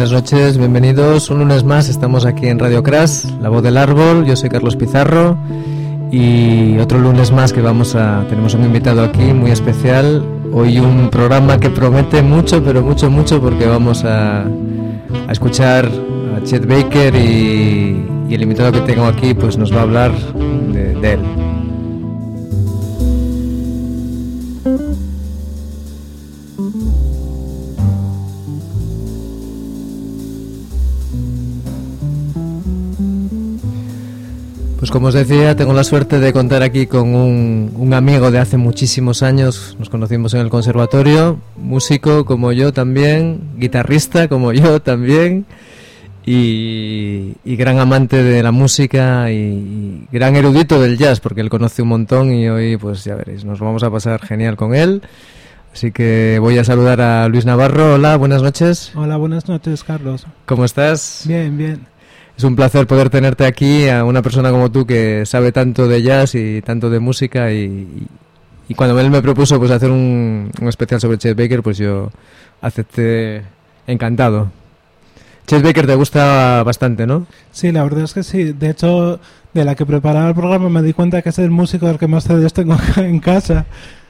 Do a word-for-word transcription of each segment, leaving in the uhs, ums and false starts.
buenas noches, bienvenidos. Un lunes más estamos aquí en Radio Crash, La Voz del Árbol. Yo soy Carlos Pizarro y otro lunes más que vamos a... tenemos un invitado aquí muy especial. Hoy un programa que promete mucho, pero mucho, mucho, porque vamos a, a escuchar a Chet Baker y, y el invitado que tengo aquí pues nos va a hablar de, de él. Pues como os decía, tengo la suerte de contar aquí con un, un amigo de hace muchísimos años. Nos conocimos en el conservatorio, músico como yo también, guitarrista como yo también, y, y gran amante de la música y, y gran erudito del jazz, porque él conoce un montón y hoy, pues ya veréis, nos vamos a pasar genial con él. Así que voy a saludar a Luis Navarro. Hola, buenas noches. Hola, buenas noches, Carlos. ¿Cómo estás? Bien, bien. Es un placer poder tenerte aquí, a una persona como tú que sabe tanto de jazz y tanto de música, y, y, y cuando él me propuso pues hacer un, un especial sobre Chet Baker, pues yo acepté encantado. Chet Baker te gusta bastante, ¿no? Sí, la verdad es que sí. De hecho, de la que preparaba el programa me di cuenta que es el músico del que más C Ds tengo en casa.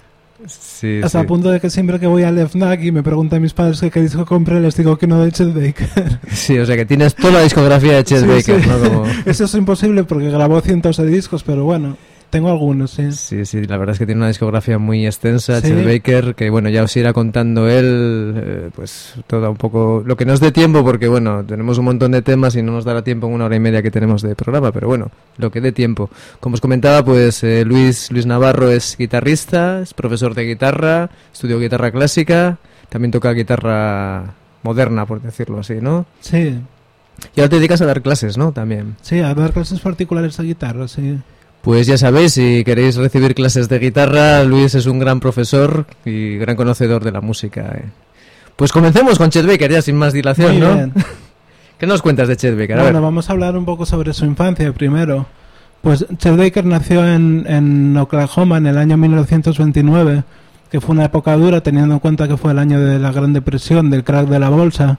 Sí, Hasta sí. el punto de que siempre que voy al FNAC y me preguntan mis padres que qué disco compré, les digo que no de Chet Baker. Sí, o sea que tienes toda la discografía de Chet Sí, Baker, sí. ¿no? Como... Eso es imposible porque grabó cientos de discos, pero bueno, tengo algunos, sí. Sí, sí, la verdad es que tiene una discografía muy extensa, Sí. Chet Baker, que bueno, ya os irá contando él, eh, pues todo un poco, lo que nos dé tiempo, porque bueno, tenemos un montón de temas y no nos dará tiempo en una hora y media que tenemos de programa, pero bueno, lo que dé tiempo. Como os comentaba, pues eh, Luis, Luis Navarro es guitarrista, es profesor de guitarra, estudió guitarra clásica, también toca guitarra moderna, por decirlo así, ¿no? Sí, Y ahora te dedicas a dar clases, ¿no? También. sí, a dar clases particulares de guitarra, sí. Pues ya sabéis, si queréis recibir clases de guitarra, Luis es un gran profesor y gran conocedor de la música. ¿eh? Pues comencemos con Chet Baker, ya sin más dilación, Muy ¿no? bien. ¿Qué nos cuentas de Chet Baker? A Bueno, ver. vamos a hablar un poco sobre su infancia primero. Pues Chet Baker nació en, en Oklahoma en el año mil novecientos veintinueve, que fue una época dura teniendo en cuenta que fue el año de la Gran Depresión, del crack de la bolsa,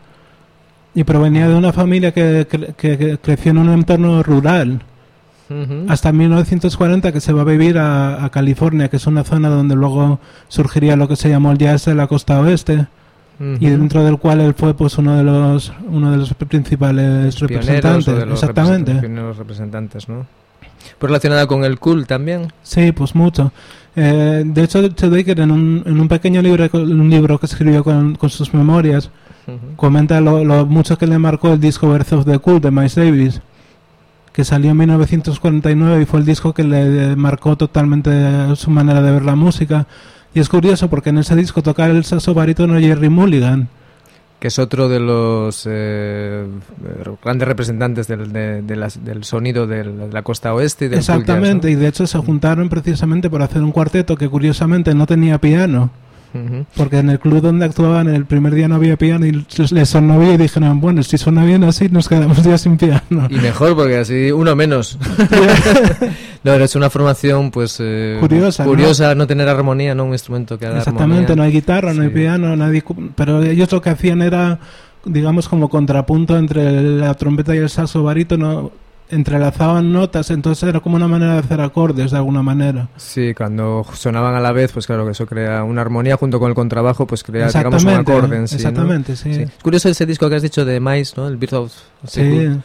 y provenía de una familia que, que, que creció en un entorno rural. Uh-huh. Hasta mil novecientos cuarenta, que se va a vivir a, a California, que es una zona donde luego surgiría lo que se llamó el jazz de la costa oeste, Uh-huh. y dentro del cual él fue pues uno de los uno de los principales Pioneros representantes. o de los Exactamente. represent- pioneros representantes, ¿no? Pues relacionada con el cool también. Sí, pues mucho. Eh, de hecho, Chet Baker en un, en un pequeño libro, un libro que escribió con, con sus memorias, Uh-huh. comenta lo, lo mucho que le marcó el disco Birth of the Cool de Miles Davis, que salió en mil novecientos cuarenta y nueve y fue el disco que le marcó totalmente su manera de ver la música. Y es curioso porque en ese disco toca el saxo barítono Jerry Mulligan, Que es otro de los eh, grandes representantes del, de, de las, del sonido de la, de la costa oeste y del cool jazz, exactamente, ¿no? y de hecho se juntaron precisamente para hacer un cuarteto que curiosamente no tenía piano. Uh-huh. Porque en el club donde actuaban el primer día no había piano y les sonó bien y dijeron, bueno, si suena bien así nos quedamos ya sin piano. Y mejor, porque así uno menos. No, es una formación pues eh, Curiosa, curiosa, ¿no? no tener armonía, no un instrumento que haga Exactamente, armonía. no hay guitarra, no hay Sí. piano, nadie, cu- pero ellos lo que hacían era, digamos, como contrapunto entre la trompeta y el saxo barítono, entrelazaban notas, entonces era como una manera de hacer acordes de alguna manera. Sí, cuando sonaban a la vez, pues claro que eso crea una armonía junto con el contrabajo, pues crea, digamos, un Exactamente, acorde en sí, ¿no? exactamente, sí. Sí. Es curioso ese disco que has dicho de Miles, ¿no? El Birth of Sí, the Cool,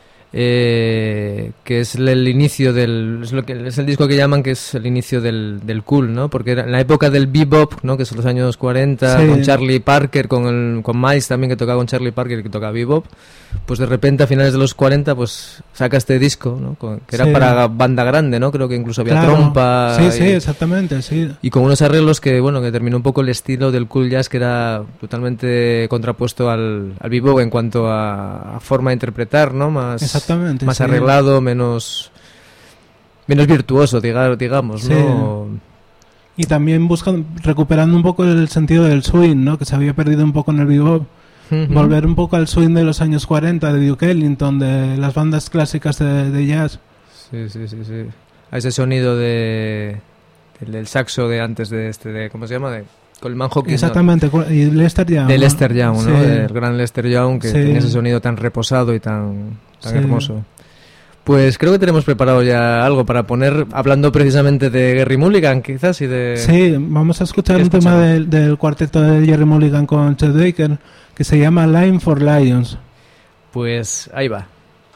eh, que es el, el inicio del es lo que es el disco que llaman que es el inicio del, del cool, ¿no? Porque era en la época del bebop, ¿no? Que son los años cuarenta, Sí. con Charlie Parker, con el, con Miles también, que tocaba con Charlie Parker, que toca bebop. Pues de repente a finales de los cuarenta pues saca este disco, ¿no? Con- que era Sí. para banda grande, ¿no? Creo que incluso había claro. trompa Sí, y, sí, exactamente, sí. y con unos arreglos que, bueno, que terminó un poco el estilo del cool jazz, que era totalmente contrapuesto al, al bebop en cuanto a, a forma de interpretar, ¿no? Más, Exactamente, más sí. arreglado, menos menos virtuoso, diga- digamos, Sí. ¿no? Y también buscan, recuperando un poco el sentido del swing, ¿no? Que se había perdido un poco en el bebop. Ujú. Volver un poco al swing de los años cuarenta, de Duke Ellington, de las bandas clásicas de, de jazz. Sí, sí, sí, sí. A ese sonido de del, del saxo de antes de este, de ¿cómo se llama? De Coleman Hawkins. Exactamente, ¿no? Y Lester Young. De Lester Young, ¿no? Sí. Del gran Lester Young, que Sí. tenía ese sonido tan reposado y tan, tan Sí. hermoso. Pues creo que tenemos preparado ya algo para poner, hablando precisamente de Gerry Mulligan, quizás, y de... Sí, vamos a escuchar ¿Qué un tema escuchamos? del, del cuarteto de Jerry Mulligan con Chet Baker, que se llama Line for Lions. Pues ahí va.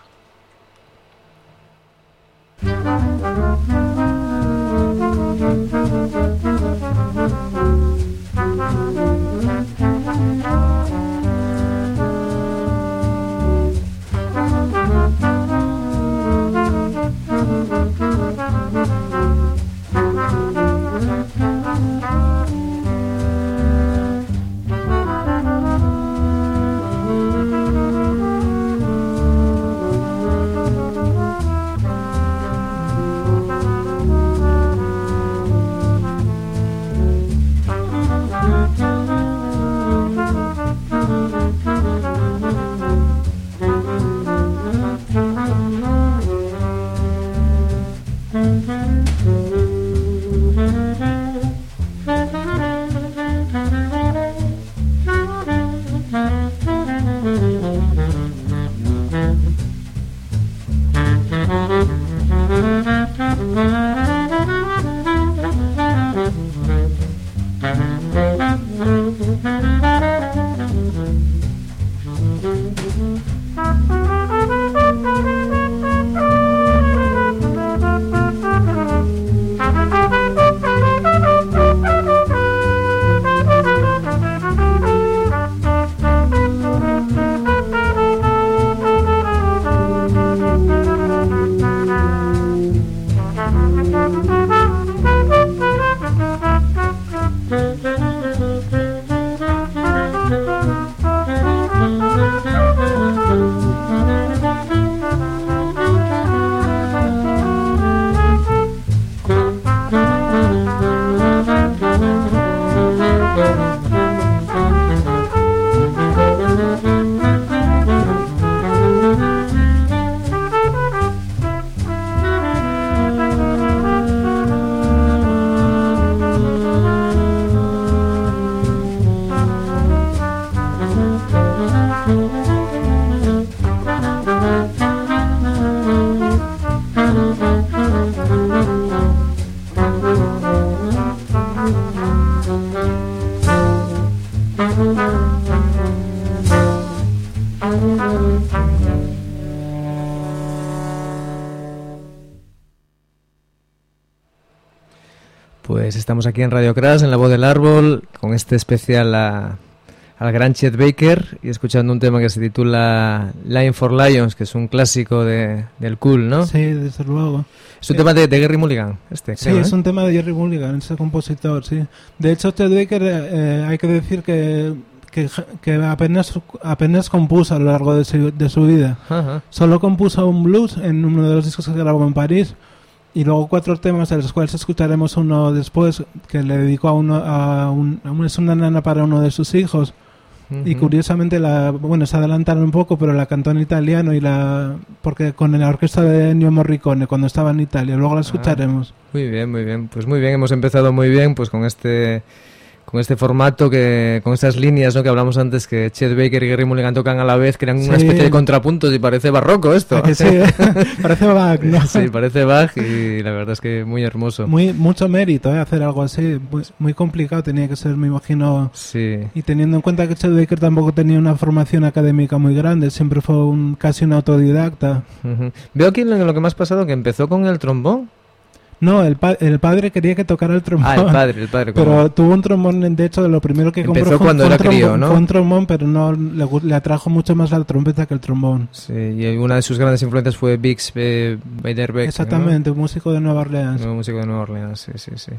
Pues estamos aquí en Radio Crash, en La Voz del Árbol, con este especial a, al gran Chet Baker y escuchando un tema que se titula Line for Lions, que es un clásico de, del cool, ¿no? Sí, desde luego. Es un Eh, tema de, de Gerry Mulligan, este. Sí, creo, es ¿eh? un tema de Jerry Mulligan, ese compositor, sí. De hecho, Chet Baker, eh, hay que decir que, que, que apenas, apenas compuso a lo largo de su, de su vida. Ajá. Solo compuso un blues en uno de los discos que grabó en París y luego cuatro temas de los cuales escucharemos uno después que le dedicó a uno a un, a un- es una nana para uno de sus hijos. Y Ujú. curiosamente la bueno se adelantaron un poco, pero la cantó en italiano y la porque con la orquesta de Ennio Morricone cuando estaba en Italia. Luego la escucharemos. Muy bien, muy bien. Pues muy bien, hemos empezado muy bien pues con este con este formato, que con estas líneas, ¿no?, que hablamos antes, que Chet Baker y Gerry Mulligan tocan a la vez, crean una Sí. especie de contrapuntos y parece barroco esto. ¿A que sí? Parece Bach, ¿no? Sí, parece Bach y la verdad es que muy hermoso. Muy mucho mérito, ¿eh? Hacer algo así, muy, muy complicado tenía que ser, me imagino. Sí. Y teniendo en cuenta que Chet Baker tampoco tenía una formación académica muy grande, siempre fue un casi un autodidacta. Ujú. Veo aquí lo lo que me has pasado, que empezó con el trombón. No, el, pa- el padre quería que tocara el trombón. Ah, el padre, el padre. como- Pero tuvo un trombón, de hecho, de lo primero que compró Empezó fue, cuando fue era un trombón, crío, ¿no? fue un trombón, pero no le, gu- le atrajo mucho más la trompeta que el trombón. Sí, y una de sus grandes influencias fue Bix eh, Beiderbecke, Exactamente, un músico de Nueva Orleans. ¿no? Un músico de Nueva Orleans, sí, sí, sí.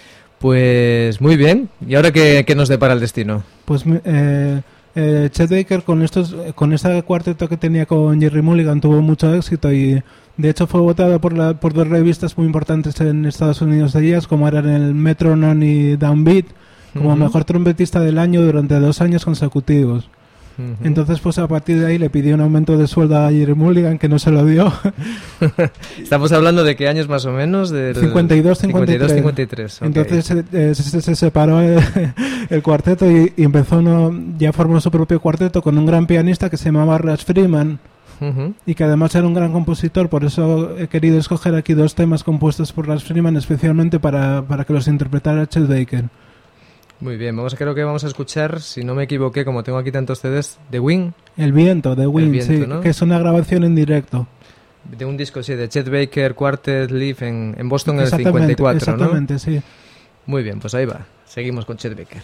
Pues muy bien. ¿Y ahora qué, qué nos depara el destino? Pues mi- eh, eh, Chet Baker con estos, con ese cuarteto que tenía con Jerry Mulligan tuvo mucho éxito y de hecho fue votado por, la, por dos revistas muy importantes en Estados Unidos de jazz, como eran el Metronome y Downbeat, como Ujú. mejor trompetista del año durante dos años consecutivos. Uh-huh. Entonces, pues a partir de ahí le pidió un aumento de sueldo a Jerry Mulligan, que no se lo dio. Estamos hablando de qué años más o menos, del cincuenta y dos cincuenta y tres. cincuenta y tres, okay. Entonces eh, se, se separó el, el cuarteto y, y empezó uno, ya formó su propio cuarteto con un gran pianista que se llamaba Russ Freeman. Uh-huh. Y que además era un gran compositor, por eso he querido escoger aquí dos temas compuestos por Russ Freeman especialmente para, para que los interpretara Chet Baker. Muy bien, vamos, creo que vamos a escuchar, si no me equivoqué, como tengo aquí tantos C Ds, The Wind. El viento, The Wind, viento, sí, ¿no? Que es una grabación en directo. De un disco, sí, de Chet Baker Quartet Live en, en Boston en el cincuenta y cuatro, exactamente, ¿no? Exactamente, sí. Muy bien, pues ahí va, seguimos con Chet Baker.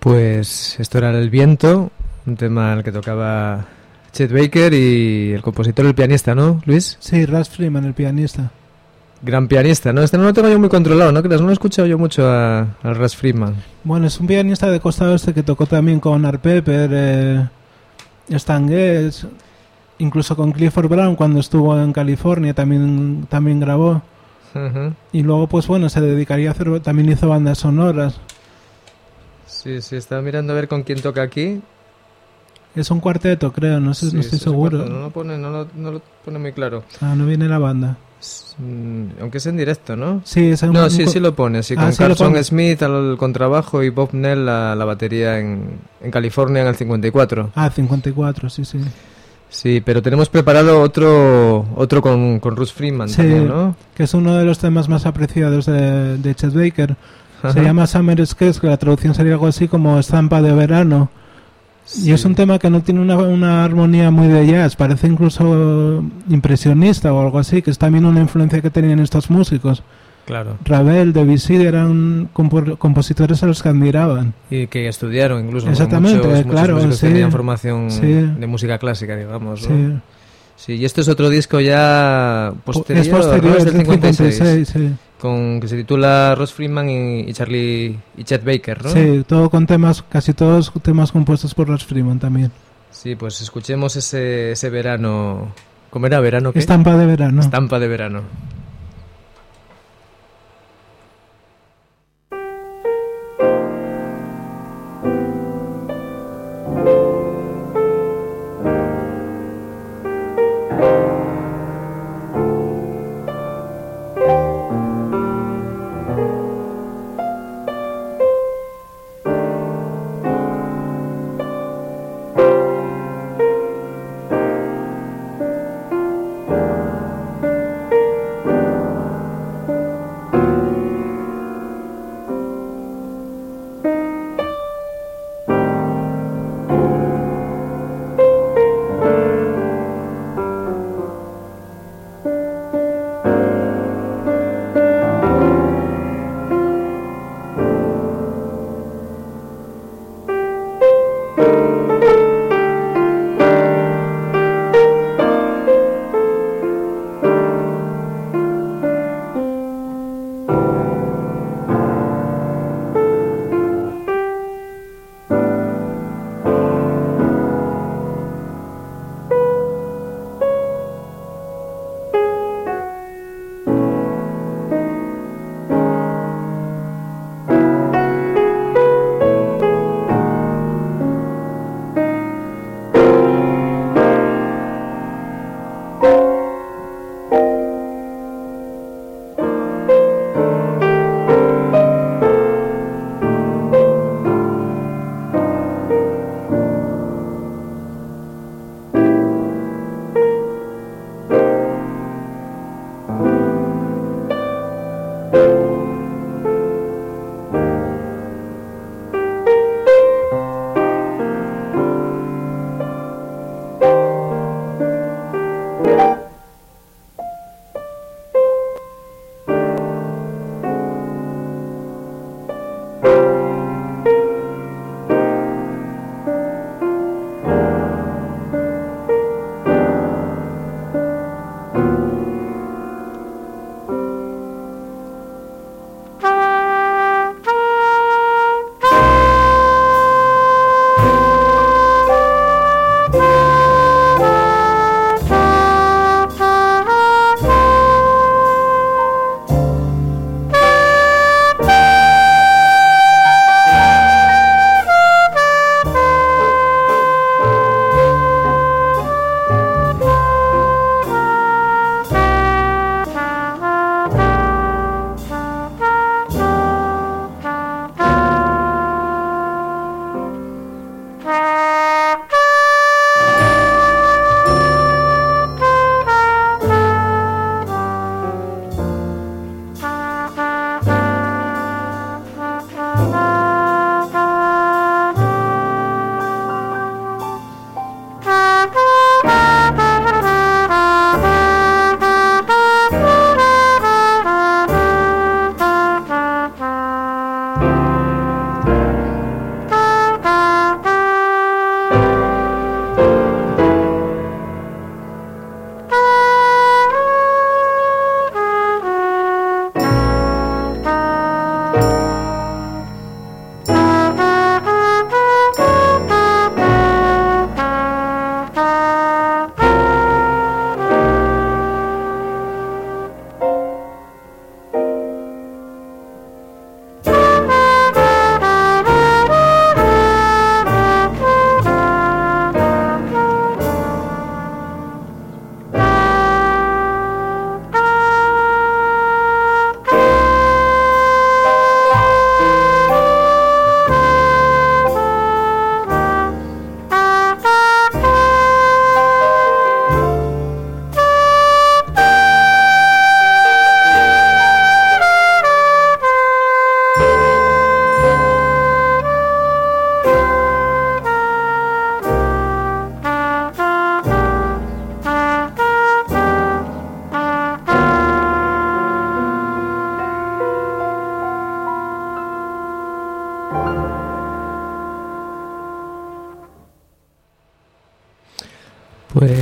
Pues esto era El viento, un tema al que tocaba Chet Baker y el compositor, el pianista, ¿no, Luis? Sí, Russ Freeman, el pianista. Gran pianista, ¿no? Este no lo tengo yo muy controlado, ¿no? Creas, no lo he escuchado yo mucho a, a Russ Freeman. Bueno, es un pianista de costa oeste que tocó también con Art Pepper, eh, Stan Getz, incluso con Clifford Brown cuando estuvo en California también, también grabó. Uh-huh. Y luego, pues bueno, se dedicaría a hacer, también hizo bandas sonoras. Sí, sí, estaba mirando a ver con quién toca aquí. Es un cuarteto, creo, no sé, Sí, no estoy sí, sí, seguro. No lo pone, no lo, no lo pone muy claro. Ah, no viene la banda. Es, mm, aunque es en directo, ¿no? Sí, es un, No, un, sí, un, sí lo pone. Sí, ah, con sí lo Carson pone. Smith al contrabajo y Bob Nell la, la batería en, en California en el cincuenta y cuatro. Ah, cincuenta y cuatro, sí, sí. Sí, pero tenemos preparado otro otro con, con Russ Freeman Sí, también, ¿no? que es uno de los temas más apreciados de, de Chet Baker. Ajá. Se llama Summer Skies, que la traducción sería algo así como estampa de verano. Sí. Y es un tema que no tiene una, una armonía muy de jazz, parece incluso impresionista o algo así, que es también una influencia que tenían estos músicos. Claro. Ravel, Debussy eran compo- compositores a los que admiraban. Y que estudiaron incluso. Exactamente, muchos, muchos claro, músicos sí. tenían formación Sí. de música clásica, digamos, ¿no? Sí. Sí, y este es otro disco ya posterior, es posterior, ¿no? Es es del del cincuenta y seis, cincuenta y seis, sí. con, que se titula Russ Freeman y, y Charlie y Chet Baker, ¿no? Sí, todo con temas, casi todos temas compuestos por Russ Freeman también. Sí, pues escuchemos ese, ese verano. ¿Cómo era? ¿Verano qué? Estampa de verano. Estampa de verano. Thank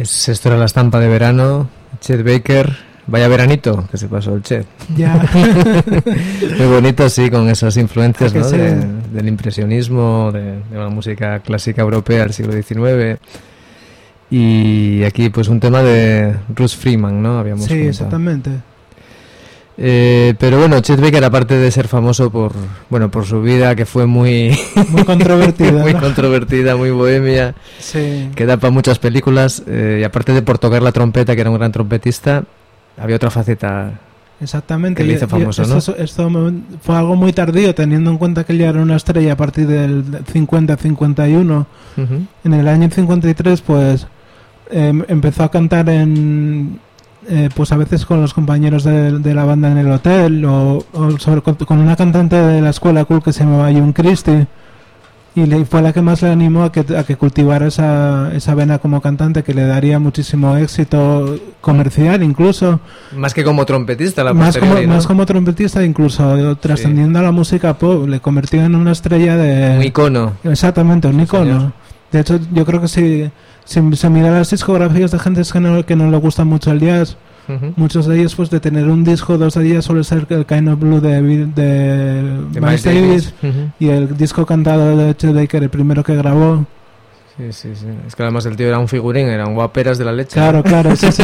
Pues esto era la estampa de verano, Chet Baker. Vaya veranito que se pasó el Chet. Ya. Muy bonito, sí, con esas influencias, ¿no? Sí. De, del impresionismo, de, de la música clásica europea del siglo diecinueve. Y aquí, pues, un tema de Russ Freeman, ¿no? Habíamos sí, comentado. Exactamente. Eh, pero bueno, Chet Baker, aparte de ser famoso por, bueno, por su vida, que fue muy... Muy controvertida. muy ¿no? controvertida, muy bohemia, Sí. que da para muchas películas, eh, y aparte de por tocar la trompeta, que era un gran trompetista, había otra faceta Exactamente. que le hizo Y- y famoso, ¿no? esto, esto me- fue algo muy tardío, teniendo en cuenta que él ya era una estrella a partir del cincuenta cincuenta y uno. Ujú. En el año cincuenta y tres, pues, em, empezó a cantar en... eh, pues a veces con los compañeros de, de la banda en el hotel, o, o sobre, con, con una cantante de la escuela cool que se llamaba June Christie, y le, fue la que más le animó a que, a que cultivara esa, esa vena como cantante, que le daría muchísimo éxito comercial incluso, Más que como trompetista, la más como, posteriori, ¿no? más como trompetista, incluso trascendiendo a la música pop, le convirtió en una estrella de... Un icono. Exactamente, un icono. señor. De hecho, yo creo que si, si se mira las discografías de gente que no, que no le gusta mucho el jazz, Ujú. muchos de ellos, pues de tener un disco, dos de ellos suele ser el Kind of Blue de, Bill- de, De Miles Miles Davis, Davis. Ujú. y el disco cantado de Chet Baker, el primero que grabó. Sí, sí, sí. Es que además el tío era un figurín, era un guaperas de la leche. Claro, claro, sí, sí.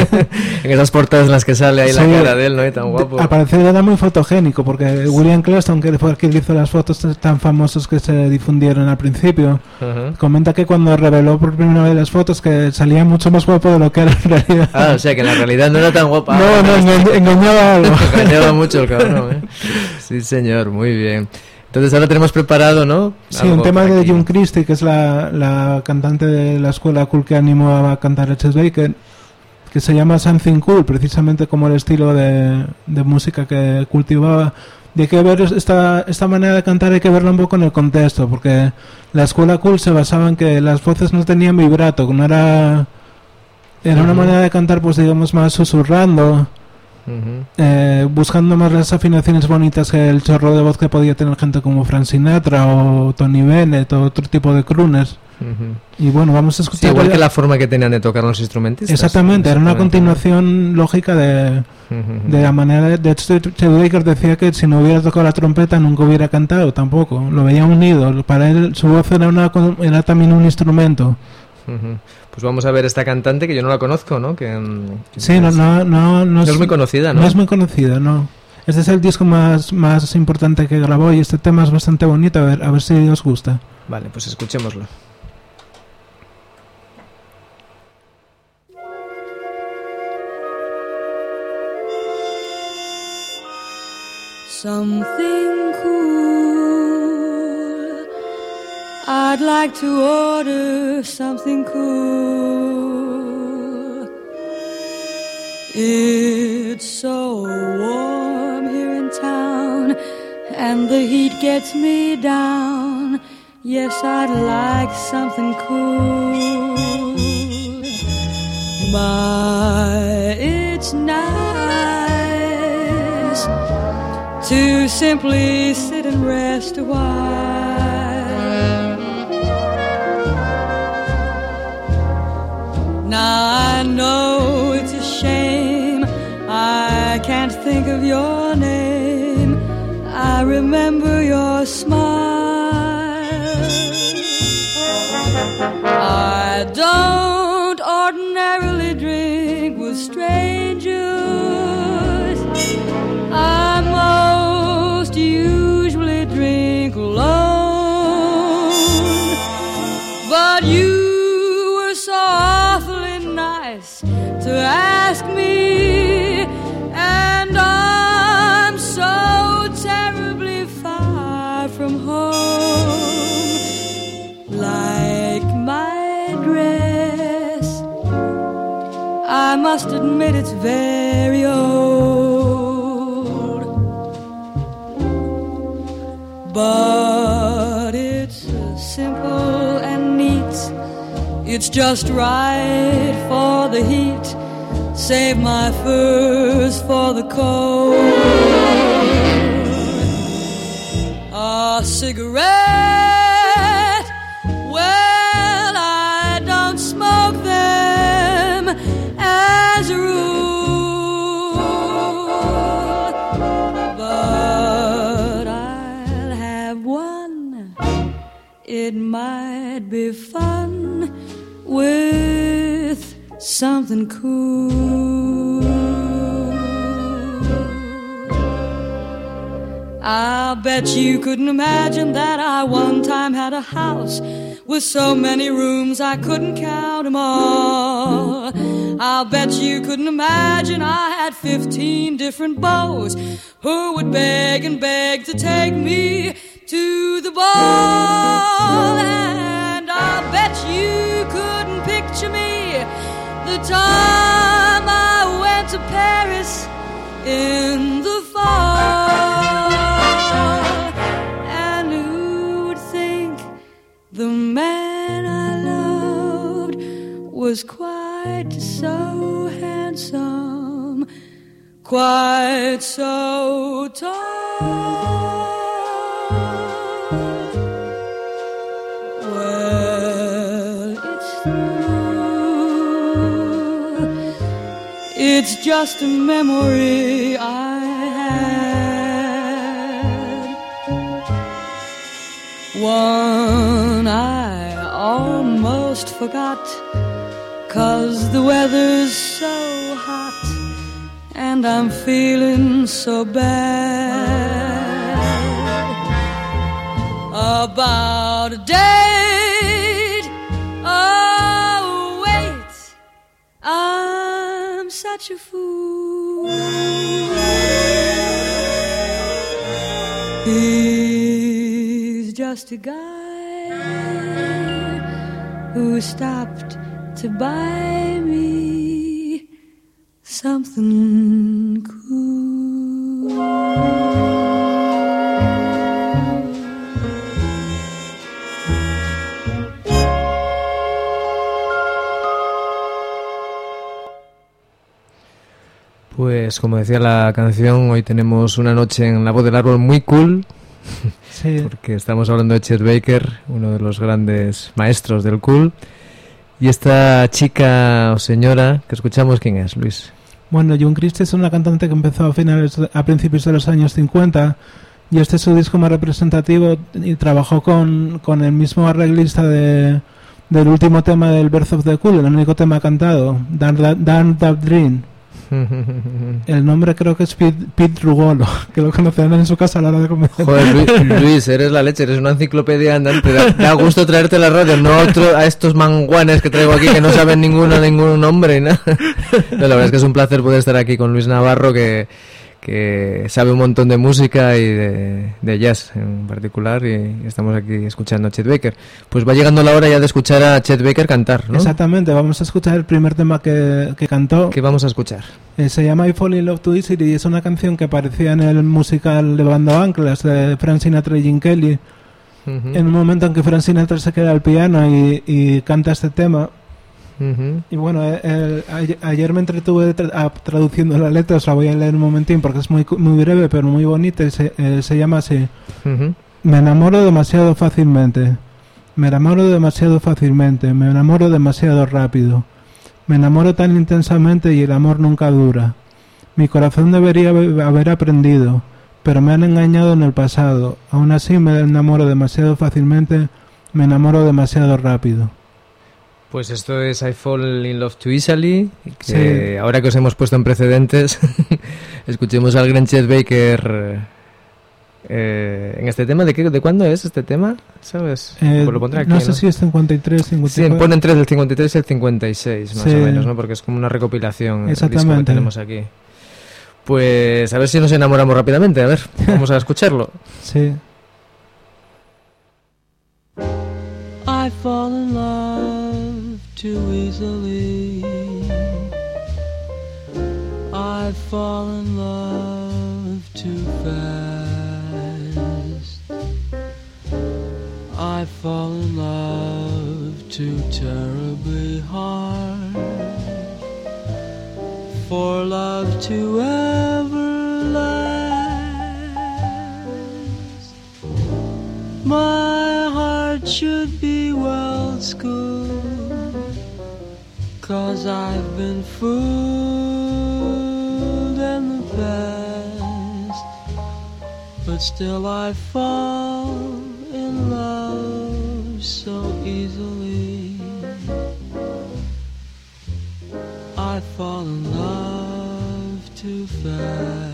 En esas portadas en las que sale ahí Sí. la cara de él, ¿no? Y tan guapo. Al parecer era muy fotogénico, porque William Claston, que fue el que hizo las fotos tan famosas que se difundieron al principio, Ajá. comenta que cuando reveló por primera vez las fotos, que salía mucho más guapo de lo que era en realidad. Ah, o sea que en la realidad no era tan guapa. No, no, enga- engañaba algo. Engañaba mucho el cabrón, ¿eh? Sí, señor, muy bien. Entonces ahora tenemos preparado, ¿no? Sí, Algo un tema por de aquí. June Christie, que es la, la cantante de la escuela cool que animó a cantar a Chet Baker, que se llama Something Cool, precisamente como el estilo de, de música que cultivaba. Y hay que ver esta, esta manera de cantar, hay que verla un poco en el contexto, porque la escuela cool se basaba en que las voces no tenían vibrato, no era... Era una Ujú. manera de cantar, pues digamos, más susurrando, Ujú. eh, buscando más las afinaciones bonitas que el chorro de voz que podía tener gente como Frank Sinatra o Tony Bennett o otro tipo de crooners. Ujú. Y bueno, vamos a Sí, escuchar... igual que la forma que tenían de tocar los instrumentistas. Exactamente, era una Exactamente. continuación lógica de, Ujú. de la manera... De, de hecho, Chet Baker decía que si no hubiera tocado la trompeta nunca hubiera cantado tampoco. Lo veía unido. Para él su voz era, una, era también un instrumento. Ujú. Pues vamos a ver esta cantante que yo no la conozco, ¿no? Que, mm, que Sí, no, no, no, no, no es muy conocida, ¿no? No es muy conocida, no. Este es el disco más, más importante que grabó y este tema es bastante bonito. A ver, a ver si os gusta. Vale, pues escuchémoslo. Something cool. I'd like to order something cool. It's so warm here in town, and the heat gets me down. Yes, I'd like something cool. My, it's nice to simply sit and rest a while. Now I know it's a shame I can't think of your name. I remember your smile. I don't ordinarily drink with strangers. I most usually drink alone. But you were so awfully nice to ask me, and I'm so terribly far from home. Like my dress, I must admit it's very old, but it's simple and neat. It's just right for the heat. Save my furs for the cold. A cigarette, well, I don't smoke them. as a rule, but I'll have one. It might be fun with something cool. I'll bet you couldn't imagine that I one time had a house with so many rooms I couldn't count them all. I'll bet you couldn't imagine I had fifteen different beaux who would beg and beg to take me to the ball. And I'll bet you couldn't picture me the time I went to Paris in the fall. And who would think the man I loved was quite so handsome, quite so tall? Well, it's true. It's just a memory I had, one I almost forgot, 'cause the weather's so hot and I'm feeling so bad about a date. Oh, wait, I'm such a fool. He's just a guy who stopped to buy me something cool. Pues como decía la canción, hoy tenemos una noche en La Voz del Árbol muy cool, Sí. porque estamos hablando de Chet Baker, uno de los grandes maestros del cool. Y esta chica o señora que escuchamos, ¿quién es, Luis? Bueno, June Christie es una cantante que empezó a finales, a principios de los años cincuenta, y este es su disco más representativo, y trabajó con, con el mismo arreglista de, del último tema del Birth of the Cool, el único tema cantado, Dan Dan That Dream. El nombre creo que es Pete, Pete Rugolo, que lo conocerán en su casa a la hora de comer. Joder, Luis, Luis, eres la leche, eres una enciclopedia andante. Da, da gusto traerte a la radio, no otro, a estos manguanes que traigo aquí que no saben ninguno, ningún nombre y nada. No, la verdad es que es un placer poder estar aquí con Luis Navarro, que, que sabe un montón de música y de, de jazz en particular, y estamos aquí escuchando a Chet Baker. Pues va llegando la hora ya de escuchar a Chet Baker cantar, ¿no? Exactamente, vamos a escuchar el primer tema que, que cantó. ¿Qué vamos a escuchar? Eh, se llama I Fall in Love Too Easily y es una canción que aparecía en el musical Levando Anclas de Frank Sinatra y Gene Kelly. Uh-huh. En un momento en que Frank Sinatra se queda al piano y, y canta este tema. Uh-huh. Y bueno, eh, eh, ayer, ayer me entretuve tra- a, traduciendo la letra, os la voy a leer un momentín porque es muy muy breve pero muy bonita y se, eh, se llama así. Uh-huh. Me enamoro demasiado fácilmente, me enamoro demasiado fácilmente, me enamoro demasiado rápido, me enamoro tan intensamente y el amor nunca dura. Mi corazón debería haber aprendido, pero me han engañado en el pasado. Aún así me enamoro demasiado fácilmente, me enamoro demasiado rápido. Pues esto es I Fall in Love Too Easily, que sí. Ahora que os hemos puesto en precedentes, escuchemos al gran Chet Baker eh, en este tema. ¿De qué, de cuándo es este tema? ¿Sabes? Eh, pues lo pondré aquí, no sé ¿no? si es cincuenta y tres, cincuenta y cuatro. Sí, pone entre el cincuenta y tres y el cincuenta y seis, más sí. o menos, ¿no? Porque es como una recopilación. Exactamente. El disco que tenemos aquí. Pues a ver si nos enamoramos rápidamente. A ver, vamos a escucharlo. Sí. I fall in love too easily. I fall in love too fast. I fall in love too terribly hard for love to ever last. My heart should be well schooled, 'cause I've been fooled in the past, but still I fall in love so easily. I fall in love too fast.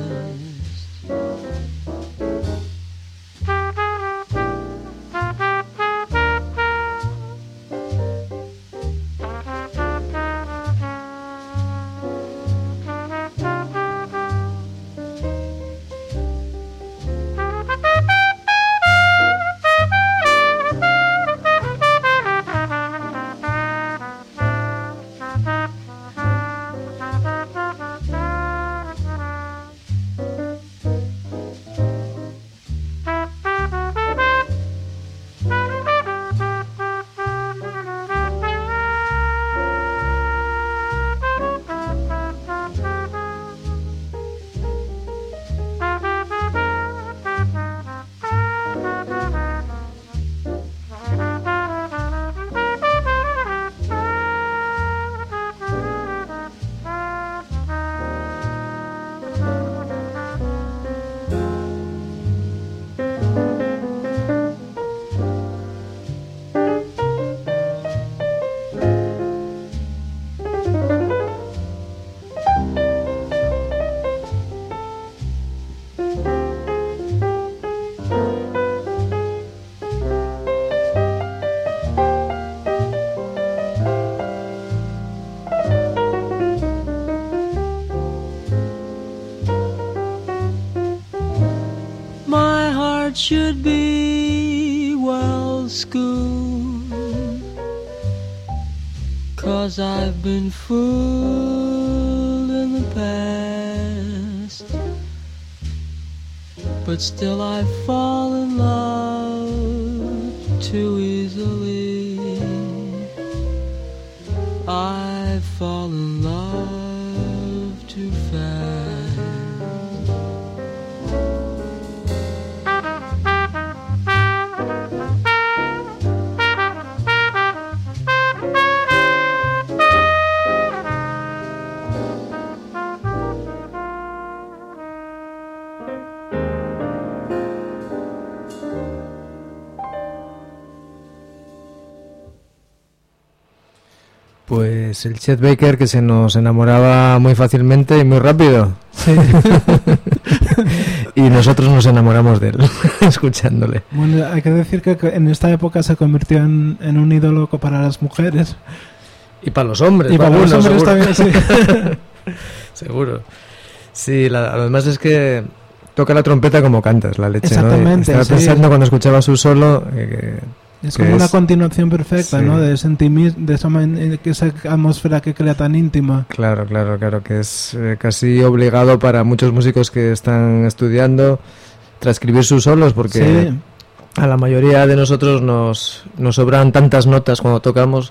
Should be well schooled, 'cause I've been fooled in the past, but still I fall in love too easily. I fall in love too fast. Pues el Chet Baker, que se nos enamoraba muy fácilmente y muy rápido. Sí. Y nosotros nos enamoramos de él, escuchándole. Bueno, hay que decir que en esta época se convirtió en, en un ídolo para las mujeres. Y para los hombres. Y para bueno, los hombres seguro. también, sí. Seguro. Sí, la, además es que toca la trompeta como cantas, la leche, exactamente, ¿no? Estaba sí. pensando cuando escuchaba su solo... Eh, es como es, una continuación perfecta, sí. ¿no? De, sentimi- de esa, man- esa atmósfera que crea tan íntima. Claro, claro, claro, que es eh, casi obligado para muchos músicos que están estudiando transcribir sus solos, porque Sí. a la mayoría de nosotros nos, nos sobran tantas notas cuando tocamos,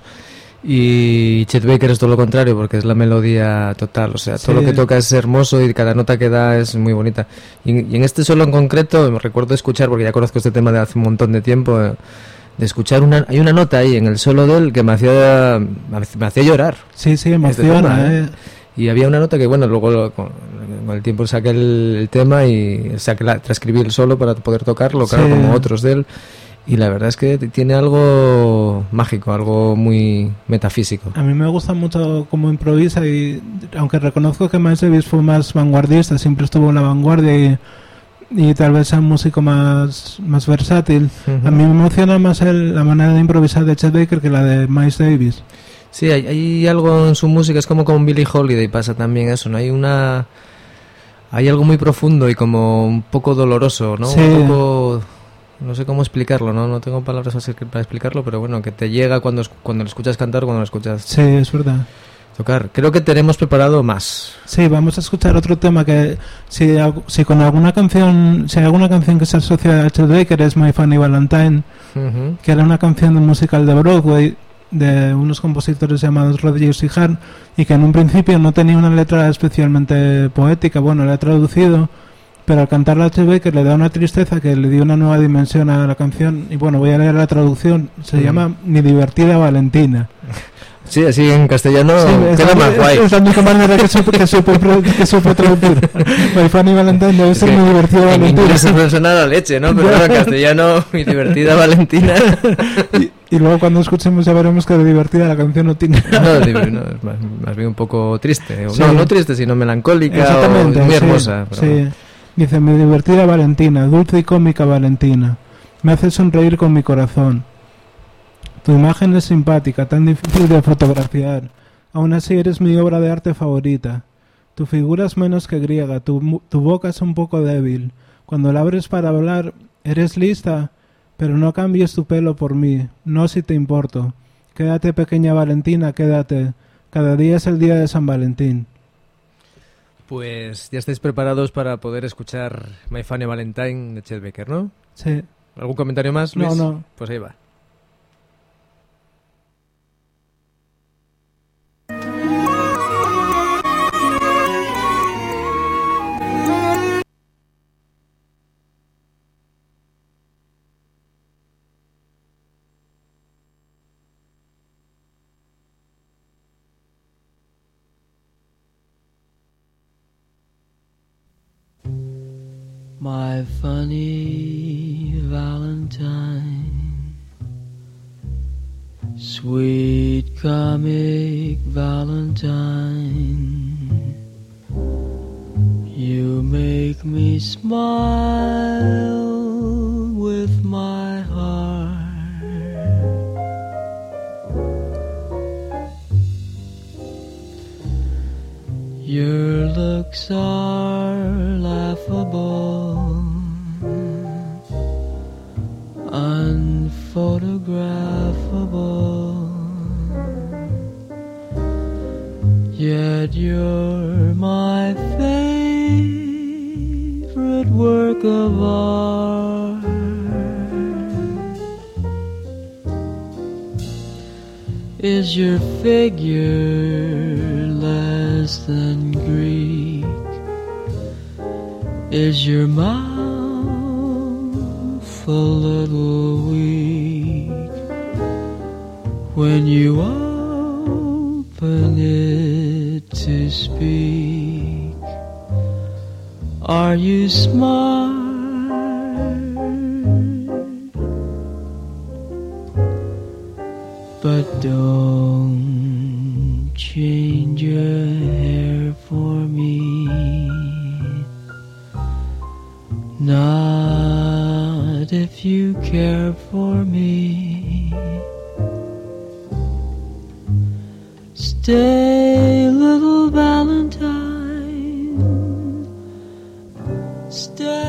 y Chet Baker es todo lo contrario, porque es la melodía total, o sea, Sí. todo lo que toca es hermoso y cada nota que da es muy bonita. Y, y en este solo en concreto, me recuerdo escuchar, porque ya conozco este tema de hace un montón de tiempo, eh, de escuchar una, hay una nota ahí en el solo de él que me hacía, me hacía llorar. Sí, sí, Este tema, emociona, ¿eh? ¿eh? Y había una nota que, bueno, luego lo- con, con el tiempo saqué el, el tema y saqué la, transcribí el solo para poder tocarlo, claro, Sí. como otros de él. Y la verdad es que tiene algo mágico, algo muy metafísico. A mí me gusta mucho cómo improvisa, y aunque reconozco que Miles Davis fue más vanguardista, siempre estuvo en la vanguardia y, y tal vez sea un músico más, más versátil, Ujú. a mí me emociona más el, la manera de improvisar de Chet Baker que la de Miles Davis. Sí, hay, hay algo en su música, es como con Billie Holiday pasa también eso, ¿no? Hay una... Hay algo muy profundo y como un poco doloroso, ¿no? Sí. Un poco... No sé cómo explicarlo, ¿no? No tengo palabras así para explicarlo, pero bueno, que te llega cuando, es- cuando lo escuchas cantar, cuando lo escuchas Sí, es verdad. tocar. Creo que tenemos preparado más. Sí, vamos a escuchar otro tema que si, al- si con alguna canción, si hay alguna canción que se asocia a Chet Baker es My Funny Valentine, Ujú. que era una canción de un musical de Broadway de unos compositores llamados Rodgers y Hart, y que en un principio no tenía una letra especialmente poética. Bueno, la he traducido, pero al cantarla a Chet Baker le da una tristeza que le dio una nueva dimensión a la canción. Y bueno, voy a leer la traducción. Se Mm. llama Mi divertida Valentina. Sí, así en castellano Sí, queda es, más es, guay. es la única manera que supo, que supo, que supo traducir. My Funny Valentine debe Es ser que muy divertida en Valentina. inglés se suena a la leche, ¿no? Pero claro, en castellano, mi divertida Valentina. y, y luego cuando escuchemos ya veremos que de divertida la canción no tiene. No, div- no, es más, más bien un poco triste. Sí. No, no triste, sino melancólica Exactamente, o muy sí, hermosa. Pero sí. bueno. Dice, mi divertida Valentina, dulce y cómica Valentina, me hace sonreír con mi corazón. Tu imagen es simpática, tan difícil de fotografiar. Aún así eres mi obra de arte favorita. Tu figura es menos que griega, tu, mu- tu boca es un poco débil. Cuando la abres para hablar, eres lista, pero no cambies tu pelo por mí, no si te importo. Quédate, pequeña Valentina, quédate. Cada día es el día de San Valentín. Pues ya estáis preparados para poder escuchar My Funny Valentine de Chet Baker, ¿no? Sí. ¿Algún comentario más, No, Luis? no. Pues ahí va. My funny Valentine, sweet comic Valentine, you make me smile with my heart. Your looks are laughable, unphotographable, yet you're my favorite work of art. Is your figure less than Greek? Is your mouth a little weak when you open it to speak? Are you smart? But don't change your hair for me, not if you care for me. Stay, little Valentine, stay.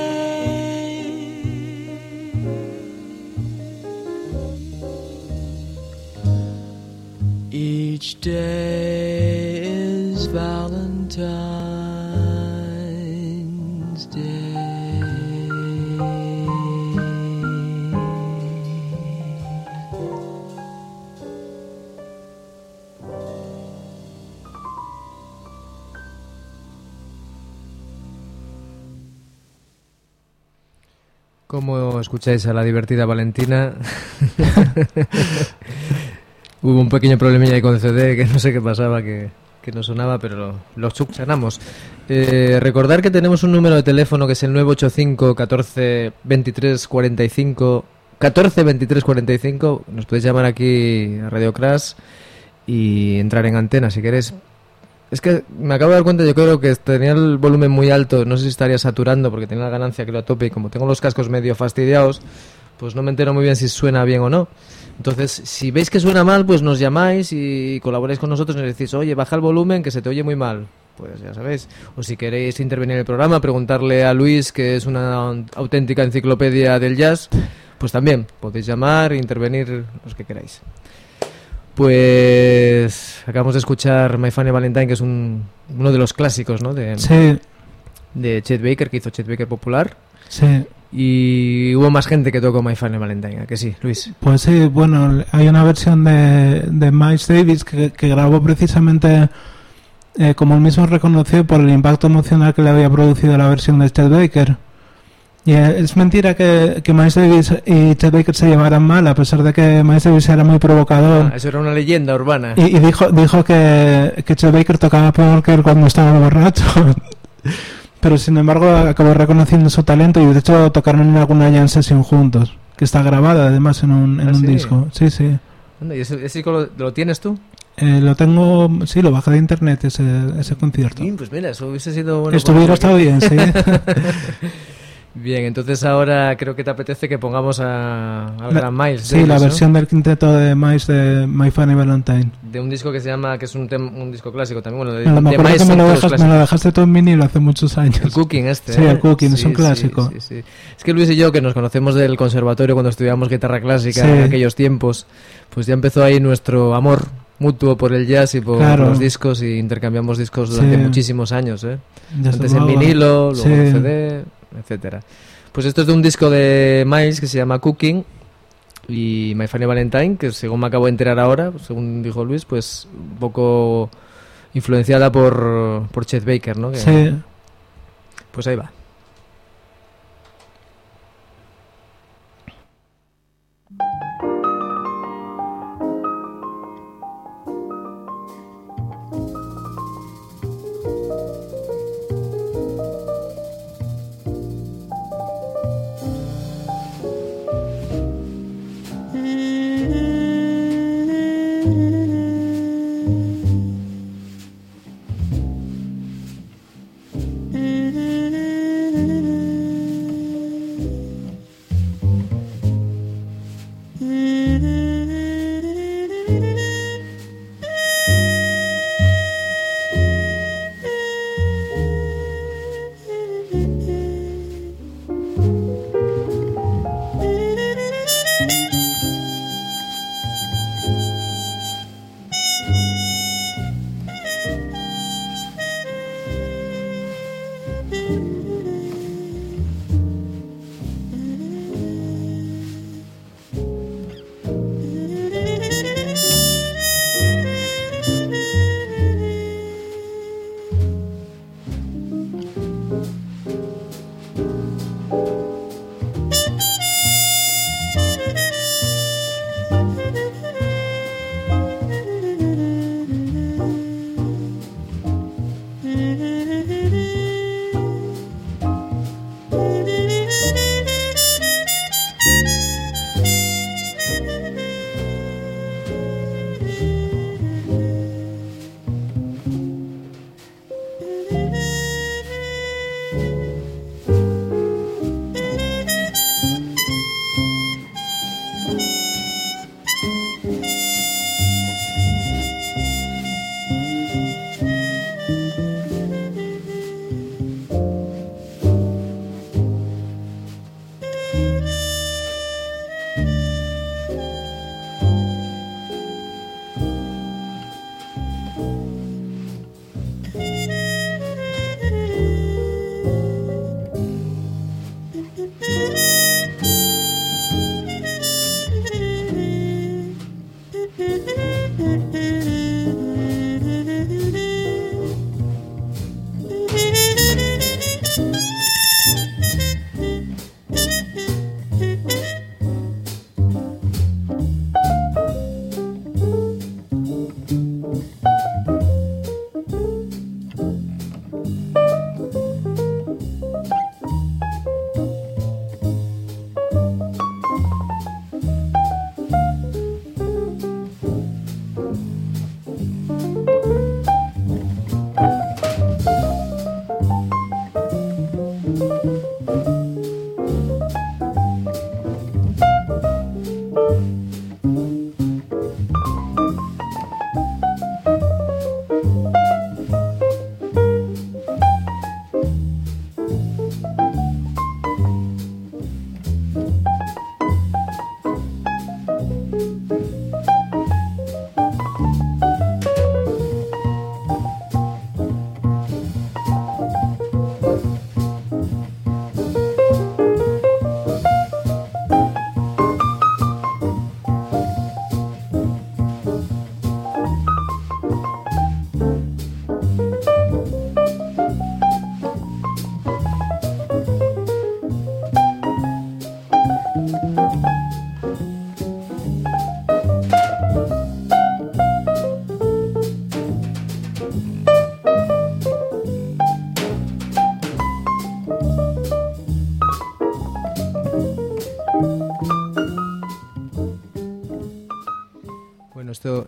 Each day is Valentine's Day. ¿Cómo escucháis a la divertida Valentina? Hubo un pequeño problemilla ahí con el C D, que no sé qué pasaba, que, que no sonaba, pero lo, lo subsanamos. Eh, recordar que tenemos un número de teléfono que es el nueve ocho cinco, catorce, veintitrés, cuarenta y cinco, catorce, veintitrés, cuarenta y cinco. Nos podéis llamar aquí a Radio Crash y entrar en antena si queréis. Es que me acabo de dar cuenta, yo creo que tenía el volumen muy alto, no sé si estaría saturando porque tenía la ganancia que lo a tope y como tengo los cascos medio fastidiados, pues no me entero muy bien si suena bien o no. Entonces, si veis que suena mal, pues nos llamáis y colaboráis con nosotros y nos decís, oye, baja el volumen que se te oye muy mal. Pues ya sabéis. O si queréis intervenir en el programa, preguntarle a Luis, que es una auténtica enciclopedia del jazz, pues también podéis llamar e intervenir los que queráis. Pues acabamos de escuchar My Funny Valentine, que es un, uno de los clásicos, ¿no? De, Sí, de Chet Baker, que hizo Chet Baker popular. sí. Y hubo más gente que tocó My Funny Valentine, ¿a que sí, Luis? Pues sí, bueno, hay una versión de, de Miles Davis que, que grabó precisamente, eh, como él mismo reconoció, por el impacto emocional que le había producido la versión de Chet Baker. Y eh, es mentira que, que Miles Davis y Chet Baker se llevaran mal, a pesar de que Miles Davis era muy provocador. Ah, eso era una leyenda urbana. Y, y dijo dijo que, que Chet Baker tocaba peor que él cuando estaba borracho. Pero sin embargo acabó reconociendo su talento y de hecho tocaron en alguna jam session juntos, que está grabada además en un, en ¿Ah, un sí? disco. Sí, sí. Anda, ¿y ese, ese disco lo, lo tienes tú? Eh, lo tengo, sí, lo bajé de internet ese, ese concierto. Sí, pues mira, eso hubiese sido bueno. Estuviera estado bien, sí. Bien, entonces ahora creo que te apetece que pongamos a, al La- gran Miles Sí, Davis, la ¿no? versión del quinteto de Miles de My Funny Valentine. De un disco que se llama, que es un, tem- un disco clásico también, bueno, de, Me, me de acuerdo Miles que me son lo, todos dejas, me clásicos. lo dejaste todo en vinilo hace muchos años. El Cooking este, Sí, ¿eh? el Cooking, es un Sí, clásico. sí, sí, sí. Es que Luis y yo, que nos conocemos del conservatorio cuando estudiábamos guitarra clásica Sí. en aquellos tiempos, pues ya empezó ahí nuestro amor mutuo por el jazz y por Claro. los discos, y intercambiamos discos durante Sí. muchísimos años, ¿eh? Desde Antes en luego. vinilo, luego Sí. en C D, etcétera. Pues esto es de un disco de Miles que se llama Cooking y My Funny Valentine, que según me acabo de enterar ahora, según dijo Luis, pues un poco influenciada por, por Chet Baker, ¿no? Que- Sí. Pues ahí va. Mm-hmm.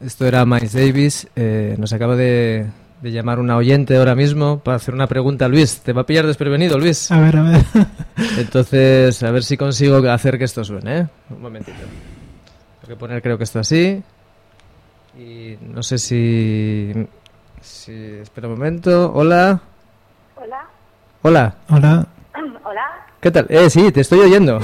esto era Miles Davis. Eh, nos acaba de, de llamar una oyente ahora mismo para hacer una pregunta. Luis, te va a pillar desprevenido, Luis. A ver, a ver. Entonces, a ver si consigo hacer que esto suene, ¿eh? Un momentito. Tengo que poner, creo que esto así. Y no sé si... si espera un momento. Hola. Hola. Hola. Hola. Hola. ¿Qué tal? Eh, sí, te estoy oyendo.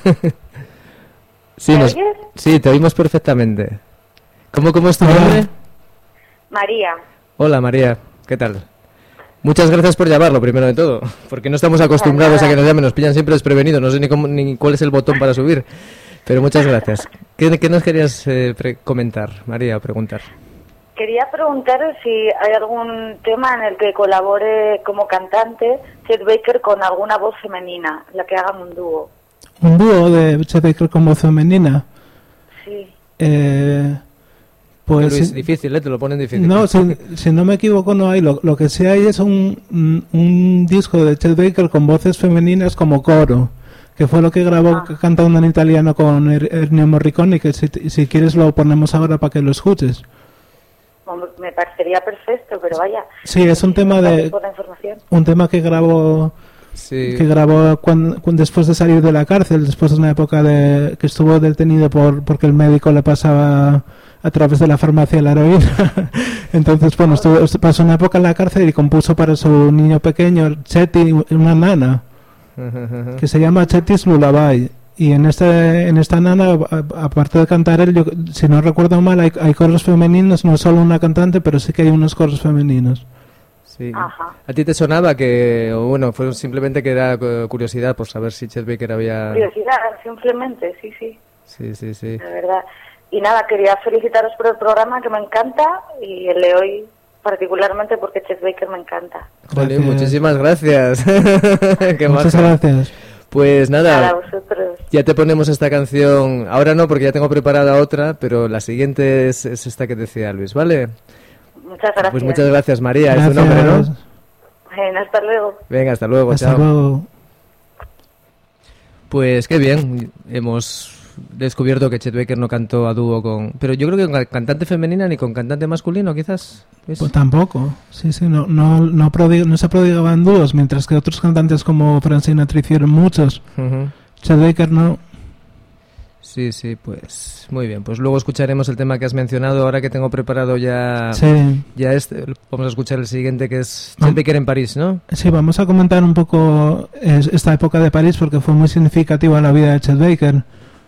sí, ¿Me nos- oyes? sí, te oímos perfectamente. ¿Cómo, cómo es tu Hola. nombre? María. Hola, María. ¿Qué tal? Muchas gracias por llamarlo, primero de todo, porque no estamos acostumbrados a que nos llamen, nos pillan siempre desprevenidos, no sé ni, cómo, ni cuál es el botón para subir, pero muchas gracias. ¿Qué, qué nos querías eh, pre- comentar, María, o preguntar? Quería preguntar si hay algún tema en el que colabore como cantante Chet Baker con alguna voz femenina, la que hagan un dúo. Un dúo de Chet Baker con voz femenina. Sí. Eh, pues Luis, sí- difícil, ¿eh? Te lo ponen difícil. no, si, si no me equivoco no hay. Lo, lo que sí hay es un, un, un disco de Chet Baker con voces femeninas como coro, que fue lo que grabó Ah. cantando en italiano con Er- Ennio Morricone, que si, si quieres lo ponemos ahora para que lo escuches. Hombre, me parecería perfecto, pero vaya. Sí, es un tema de Por la información. un tema que grabó Sí. que grabó cuan- cuan- después de salir de la cárcel, después de una época de que estuvo detenido por porque el médico le pasaba a través de la farmacia la heroína. Entonces, bueno, estuvo, pasó una época en la cárcel y compuso para su niño pequeño, Chetty, una nana, que se llama Chetty's Lullaby. Y en este en esta nana, a- aparte de cantar él, yo, si no recuerdo mal, hay, hay coros femeninos, no solo una cantante, pero sí que hay unos coros femeninos. Sí. Ajá. ¿A ti te sonaba que, o bueno, fue simplemente que era eh, curiosidad por saber si Chet Baker había... Curiosidad, simplemente, sí, sí, Sí, sí, sí. de verdad. Y nada, quería felicitaros por el programa que me encanta y el de hoy particularmente porque Chet Baker me encanta. Jolín, Gracias. muchísimas gracias. Qué Muchas maja. gracias. Pues nada, Para vosotros. ya te ponemos esta canción. Ahora no, porque ya tengo preparada otra, pero la siguiente es, es esta que decía Luis, ¿vale? Muchas gracias. Pues muchas gracias, María. Es tu nombre, ¿no? Gracias. Bueno, hasta luego. Venga, hasta luego, Hasta chao. luego. Pues qué bien, hemos descubierto que Chet Baker no cantó a dúo con... Pero yo creo que con cantante femenina ni con cantante masculino, quizás. ¿Ves? Pues tampoco, sí, sí, no, no, no, prodig- no se prodigaban dúos, mientras que otros cantantes como Frank Sinatra hicieron muchos. Ujú. Chet Baker no. Sí, sí, pues muy bien. Pues luego escucharemos el tema que has mencionado. Ahora que tengo preparado ya, Sí, ya este, vamos a escuchar el siguiente, que es Ah. Chet Baker en París, ¿no? sí, vamos a comentar un poco es- esta época de París porque fue muy significativa en la vida de Chet Baker.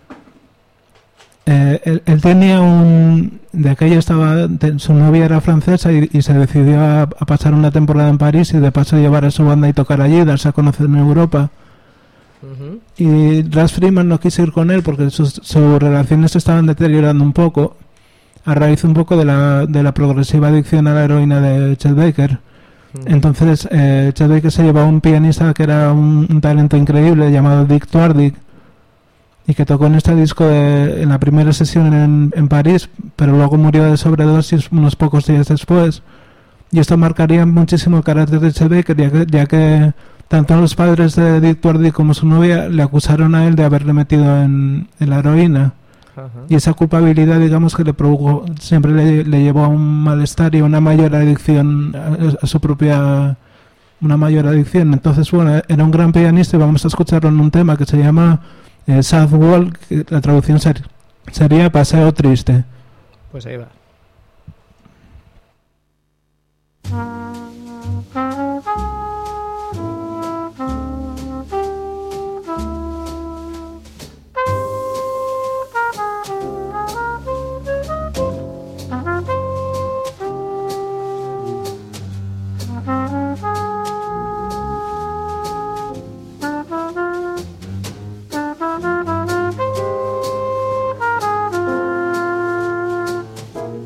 Eh, él, él tenía un... De aquella estaba... te- su novia era francesa y, y se decidió a, a pasar una temporada en París y de paso llevar a su banda y tocar allí, darse a conocer en Europa. Ujú. Y Lars Freeman no quiso ir con él porque sus, sus relaciones se estaban deteriorando un poco a raíz un poco de la, de la progresiva adicción a la heroína de Chet Baker. Entonces eh, Chet Baker se llevó a un pianista que era un, un talento increíble llamado Dick Twardwick y que tocó en este disco de- en la primera sesión en, en París, pero luego murió de sobredosis unos pocos días después. Y esto marcaría muchísimo el carácter de Chet Baker, ya que, ya que tanto los padres de Dick Twardwick como su novia le acusaron a él de haberle metido en, en la heroína. Ajá. Y esa culpabilidad, digamos, que le produjo, siempre le, le llevó a un malestar y a una mayor adicción a, a su propia, una mayor adicción. Entonces, bueno, era un gran pianista y vamos a escucharlo en un tema que se llama eh, Sad Walk, que la traducción ser- sería Paseo Triste. Pues ahí va. Thank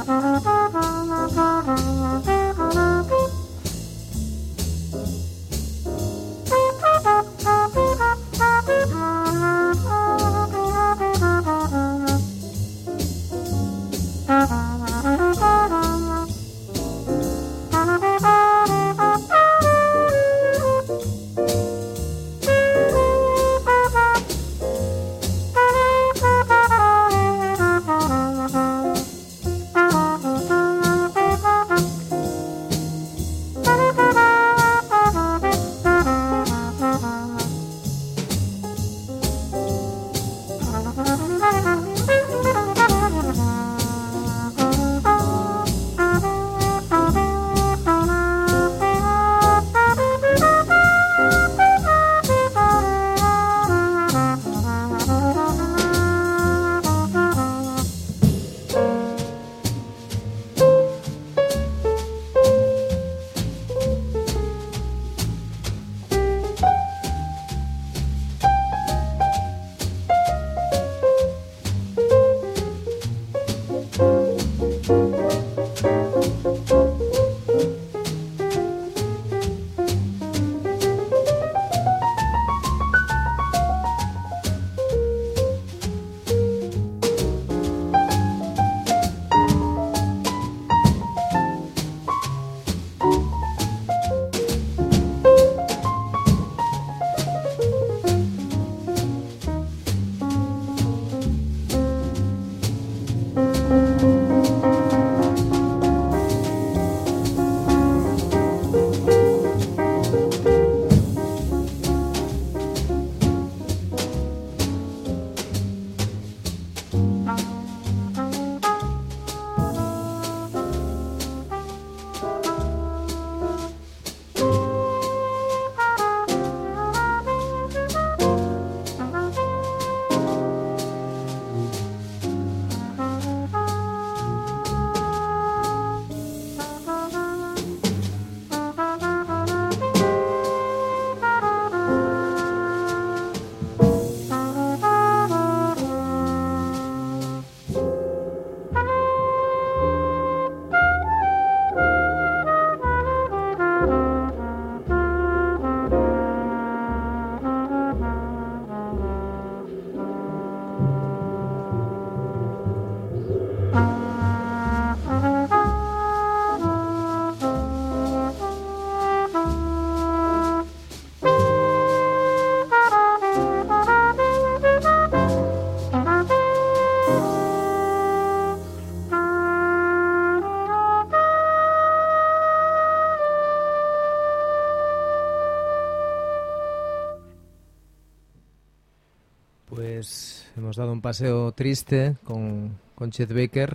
Pues hemos dado un paseo triste con, con Chet Baker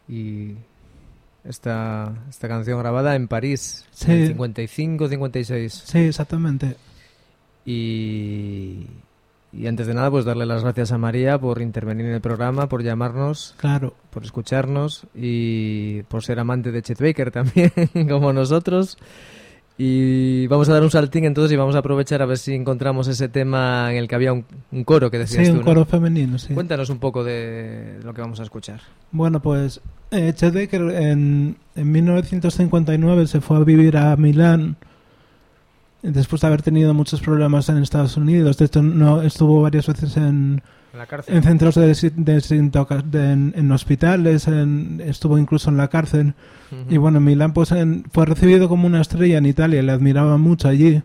y esta, esta canción grabada en París, sí. en el cincuenta y cinco cincuenta y seis. Sí, exactamente. Y, y antes de nada, pues darle las gracias a María por intervenir en el programa, por llamarnos, claro, por escucharnos y por ser amante de Chet Baker también, como nosotros. Y vamos a dar un saltín entonces y vamos a aprovechar a ver si encontramos ese tema en el que había un, un coro que decías sí, tú, un coro ¿no? femenino, sí. Cuéntanos un poco de lo que vamos a escuchar. Bueno, pues eh, Chet Baker en, en mil novecientos cincuenta y nueve se fue a vivir a Milán después de haber tenido muchos problemas en Estados Unidos. De hecho, no, estuvo varias veces en, en, la cárcel. en centros de, desintox de, en, en hospitales, en, estuvo incluso en la cárcel. Uh-huh. Y bueno, en Milán pues en, fue recibido como una estrella en Italia, le admiraban mucho allí.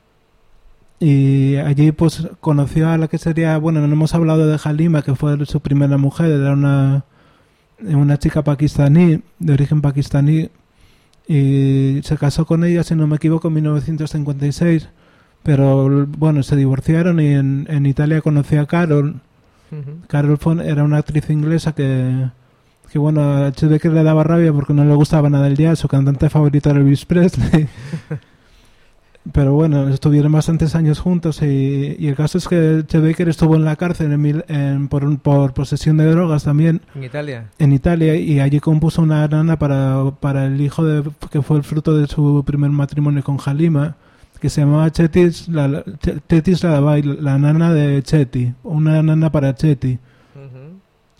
Y allí pues conoció a la que sería, bueno, no hemos hablado de Halima, que fue su primera mujer, era una, una chica pakistaní, de origen pakistaní. Y se casó con ella, si no me equivoco, en mil novecientos cincuenta y seis, pero bueno, se divorciaron y en, en Italia conoció a Carol. Uh-huh. Carol fue, era una actriz inglesa que, que bueno, a Chet Baker le daba rabia porque no le gustaba nada el jazz, su cantante favorito era Elvis Presley. Pero bueno, estuvieron bastantes años juntos y, y el caso es que Chet Baker estuvo en la cárcel en mil, en, por, un, por posesión de drogas también. ¿En Italia? En Italia, y allí compuso una nana para, para el hijo de, que fue el fruto de su primer matrimonio con Halima, que se llamaba Chetis la, Chetis la, la nana de Cheti, una nana para Cheti. Uh-huh.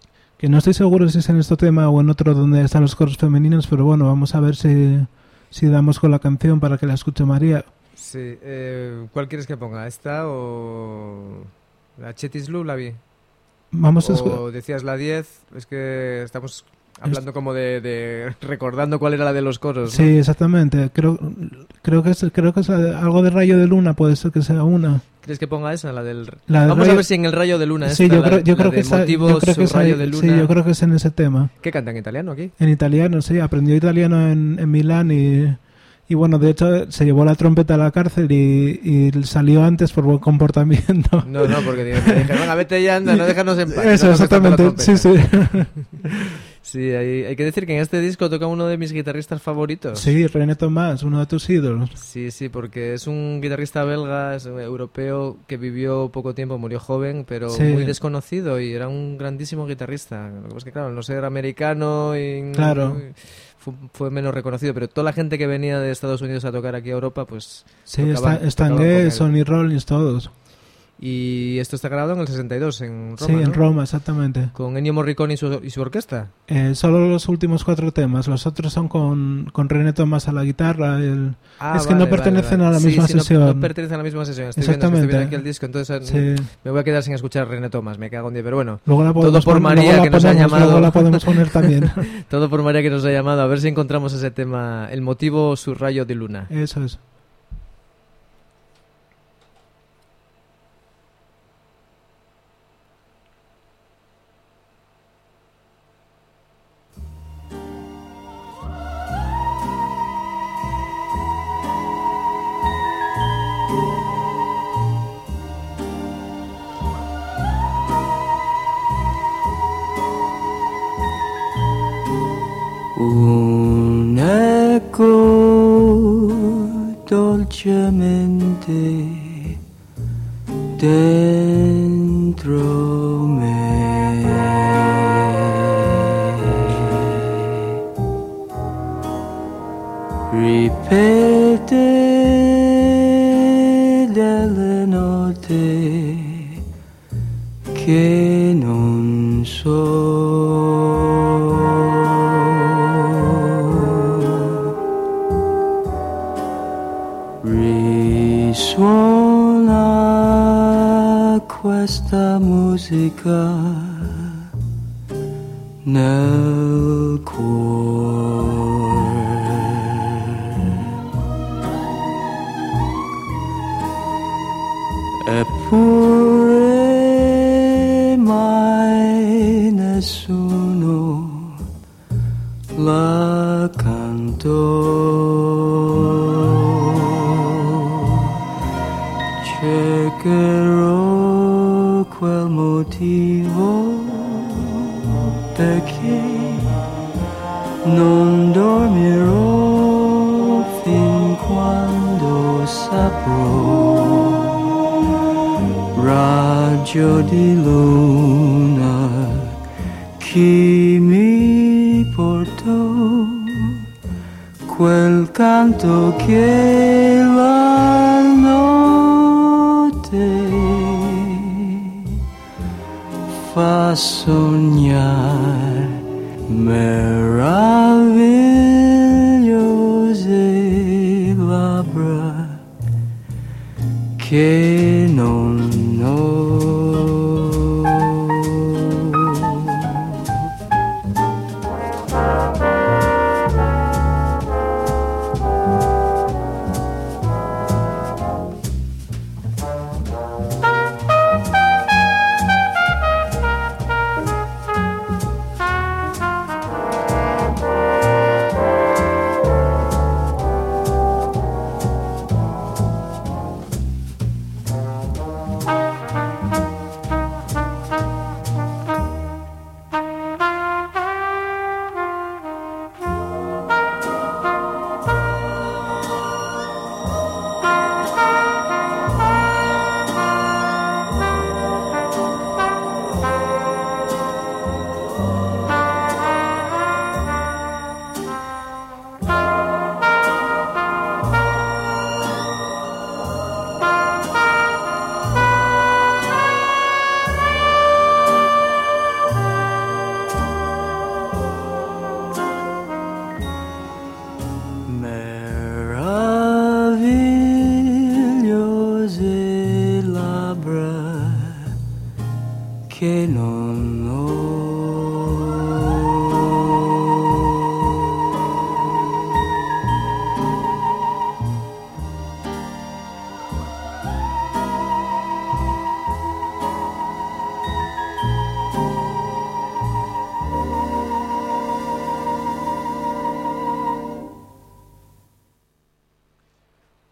que no estoy seguro si es en este tema o en otro donde están los coros femeninos, pero bueno, vamos a ver si, si damos con la canción para que la escuche María. Sí, eh, ¿cuál quieres que ponga? ¿Esta o la Chetislu, la vi? Vamos a o escu- decías la diez, es que estamos hablando como de, de recordando cuál era la de los coros, ¿no? Sí, exactamente. Creo, creo que es, creo que es algo de Rayo de Luna, puede ser que sea una. ¿Crees que ponga esa, la del? La del Vamos rayo... a ver si en el Rayo de Luna sí, esta, yo creo, la, yo la creo de que está, motivos, yo creo que es Rayo ahí, de Luna. sí, yo creo que es en ese tema. ¿Qué canta en italiano aquí? En italiano, sí, aprendió italiano en, en Milán y, y bueno, de hecho se llevó la trompeta a la cárcel y, y salió antes por buen comportamiento. No, no, porque me dijeron, venga, vete ya, anda, no déjanos en paz. Eso, no nos toca la exactamente, sí, trompeta. sí. Sí, hay, hay que decir que en este disco toca uno de mis guitarristas favoritos. Sí, René Tomás, uno de tus ídolos. Sí, sí, porque es un guitarrista belga, es un europeo que vivió poco tiempo, murió joven, pero Sí. muy desconocido y era un grandísimo guitarrista. Lo que pasa es que, claro, al no ser americano y Claro. fue, fue menos reconocido, pero toda la gente que venía de Estados Unidos a tocar aquí a Europa, pues Sí, tocaban- está, Stan tocaban con Getz, él. Sonny Rollins, todos. Y esto está grabado en el sesenta y dos en Roma, Sí, en ¿no? Roma, exactamente. Con Ennio Morricone y su, y su orquesta. Eh, solo los últimos cuatro temas, los otros son con, con René Tomás a la guitarra. El... Ah, es que vale, no pertenecen vale, vale. a la Sí, misma sí, no- sesión. No, pertenecen a la misma sesión. Estoy viendo, estoy Exactamente. viendo aquí el disco, entonces Sí. eh, me voy a quedar sin escuchar a René Tomás, me cago en diez, pero bueno. Luego la Todo podemos por pon- María, luego la que nos ha ponemos, llamado. luego la podemos poner también. Todo por María que nos ha llamado, a ver si encontramos ese tema, el motivo, su rayo de luna. Eso es. Un eco dolcemente dentro me ripete delle note che non so. Risuona questa musica nel cuore. Eppure mai nessuno la cantò. Cercherò quel motivo perché non dormirò fin quando saprò. Raggio di luna che mi portò quel canto che la notte fa sognare meravigliose labbra che non ho.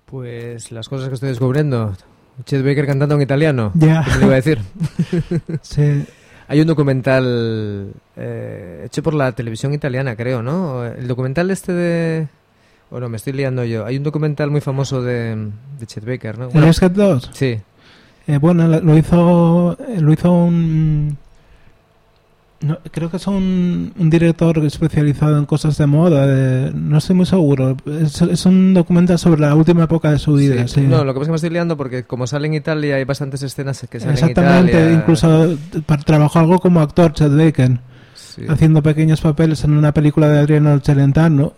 Pues las cosas que estoy descubriendo. Chet Baker cantando en italiano. Ya. ¿Qué me iba a decir? Sí. Hay un documental eh, hecho por la televisión italiana, creo, ¿no? El documental este de... Bueno, me estoy liando yo. Hay un documental muy famoso de, de Chet Baker, ¿no? ¿El Bueno, Let's Get Lost? sí. Eh, bueno, lo hizo lo hizo un... No, creo que es un, un director especializado en cosas de moda. De, no estoy muy seguro. Es, es un documental sobre la última época de su vida. Sí. Sí. No, lo que pasa es que me estoy liando porque como sale en Italia hay bastantes escenas que salen Exactamente, en Italia. incluso para, trabajó algo como actor, Chet Baker, Sí. haciendo pequeños papeles en una película de Adriano Celentano.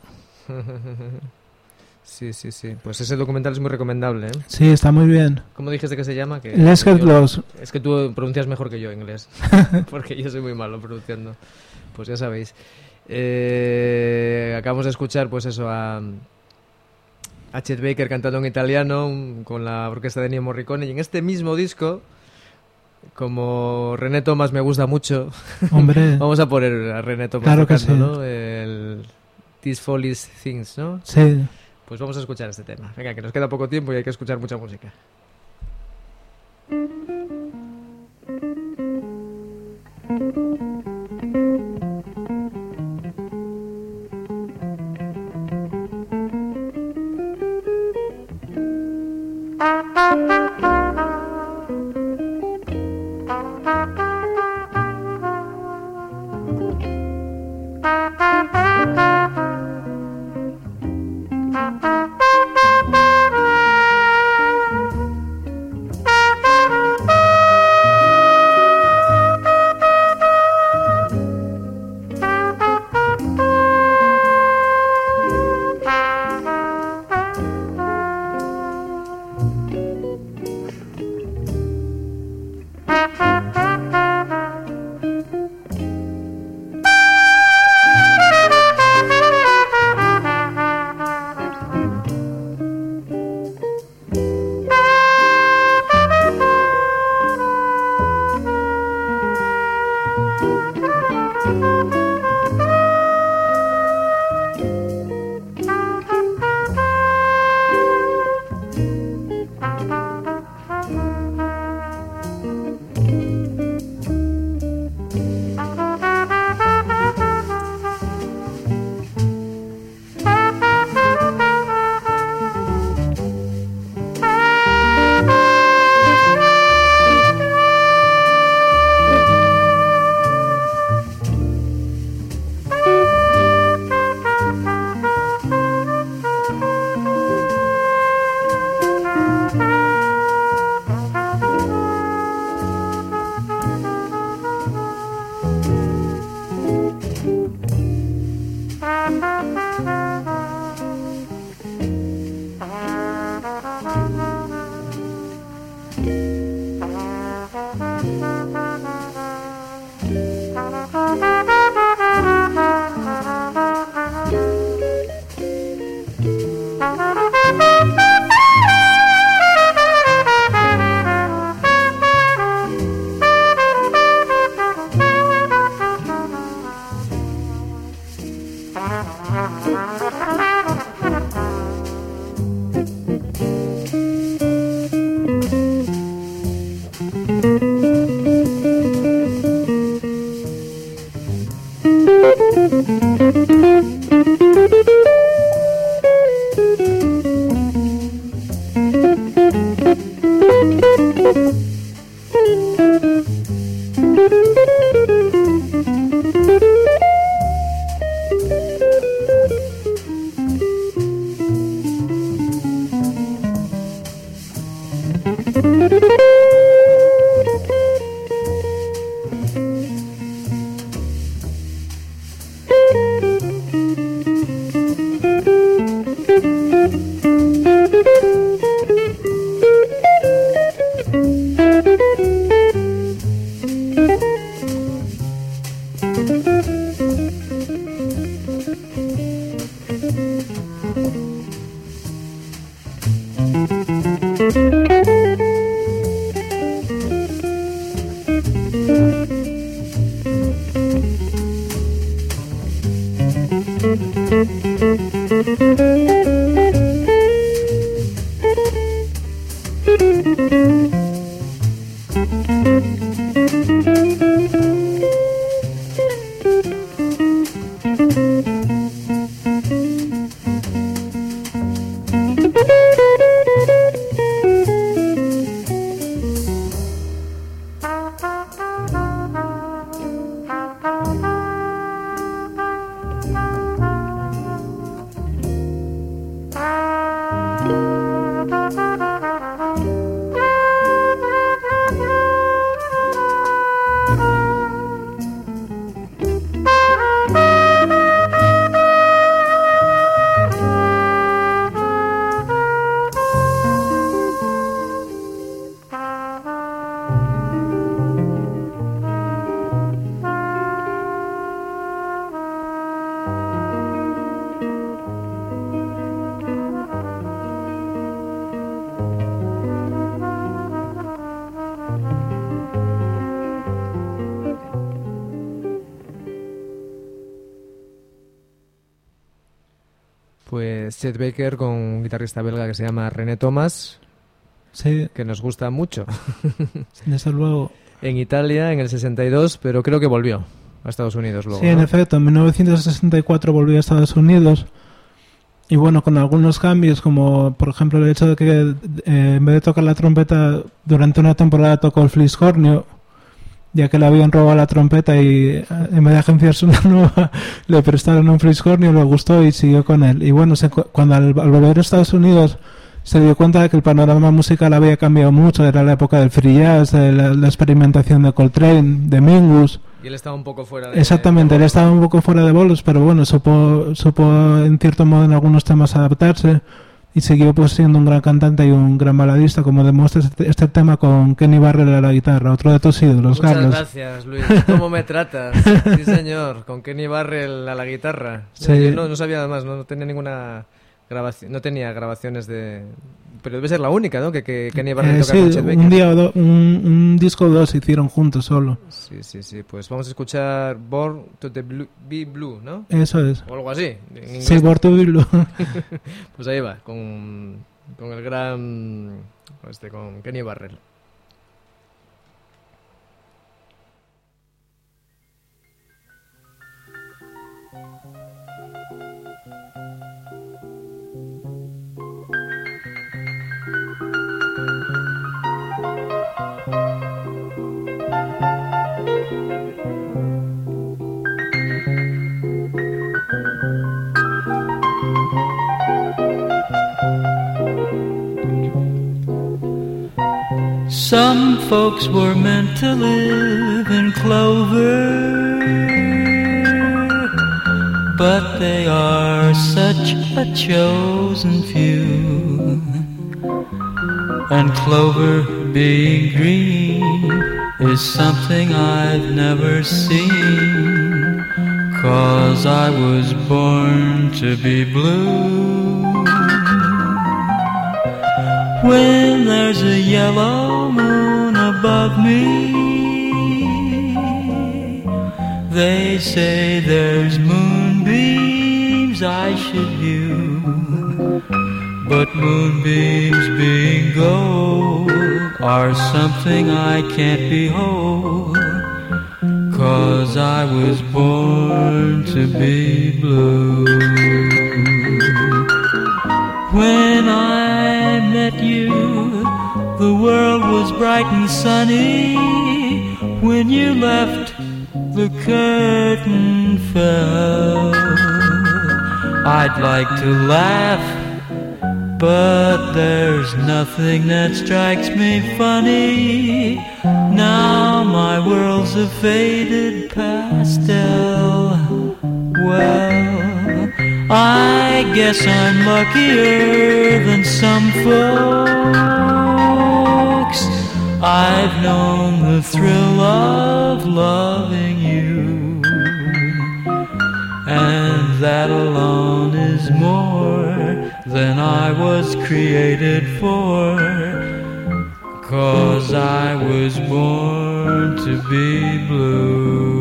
Sí, sí, sí. Pues ese documental es muy recomendable, ¿eh? Sí, está muy bien. ¿Cómo dijiste que se llama? Que, Let's Get yo- Lost. Es que tú pronuncias mejor que yo inglés, porque yo soy muy malo pronunciando. Pues ya sabéis. Eh, acabamos de escuchar, pues eso, a, a Chet Baker cantando en italiano un- con la orquesta de Ennio Morricone. Y en este mismo disco, como René Thomas me gusta mucho, Hombre, vamos a poner a René Thomas Claro que tocando, sí. ¿no? El These Foolish Things, ¿no? sí. Pues vamos a escuchar este tema. Venga, que nos queda poco tiempo y hay que escuchar mucha música. Pues Chet Baker con un guitarrista belga que se llama René Thomas, Sí, que nos gusta mucho. desde luego. En Italia en el sesenta y dos, pero creo que volvió a Estados Unidos luego. Sí, en ¿no? efecto, en mil novecientos sesenta y cuatro volvió a Estados Unidos y bueno, con algunos cambios, como por ejemplo el hecho de que eh, en vez de tocar la trompeta durante una temporada tocó el fliscornio, ya que le habían robado la trompeta y eh, en vez de agenciarse una nueva le prestaron un fliscornio, le gustó y siguió con él. Y bueno, se, cuando al, al volver a Estados Unidos se dio cuenta de que el panorama musical había cambiado mucho, era la época del free jazz, de la, la experimentación de Coltrane, de Mingus. Y él estaba un poco fuera de... Exactamente, él estaba un poco fuera de bolos, pero bueno, supo, supo en cierto modo en algunos temas adaptarse y siguió pues siendo un gran cantante y un gran baladista, como demuestra este, este tema con Kenny Barrell a la guitarra, otro de tus ídolos, Muchas Carlos. gracias, Luis. ¿Cómo me tratas? Sí, señor, con Kenny Barrell a la guitarra. Sí. Yo no, no sabía nada más, no, no tenía ninguna grabación, no tenía grabaciones de... Pero debe ser la única, ¿no? Que, que Kenny Barrell Eh, toca sí, con Chet Baker. un, día o do- un, un disco o dos hicieron juntos solo. Sí, sí, sí. Pues vamos a escuchar Born to the Blue, Be Blue, ¿no? Eso es. O algo así. En inglés. Sí, Born to Be Blue. Pues ahí va, con, con el gran... Este, con Kenny Barrell. Some folks were meant to live in clover, but they are such a chosen few. And clover being green is something I've never seen, 'cause I was born to be blue. When there's a yellow moon above me, they say there's moonbeams I should view. But moonbeams being gold are something I can't behold, 'cause I was born to be blue. When I met you, the world was bright and sunny. When you left, the curtain fell. I'd like to laugh, but there's nothing that strikes me funny. Now my world's a faded pastel. Well, I guess I'm luckier than some folks. I've known the thrill of loving you, and that alone is more than I was created for, 'cause I was born to be blue.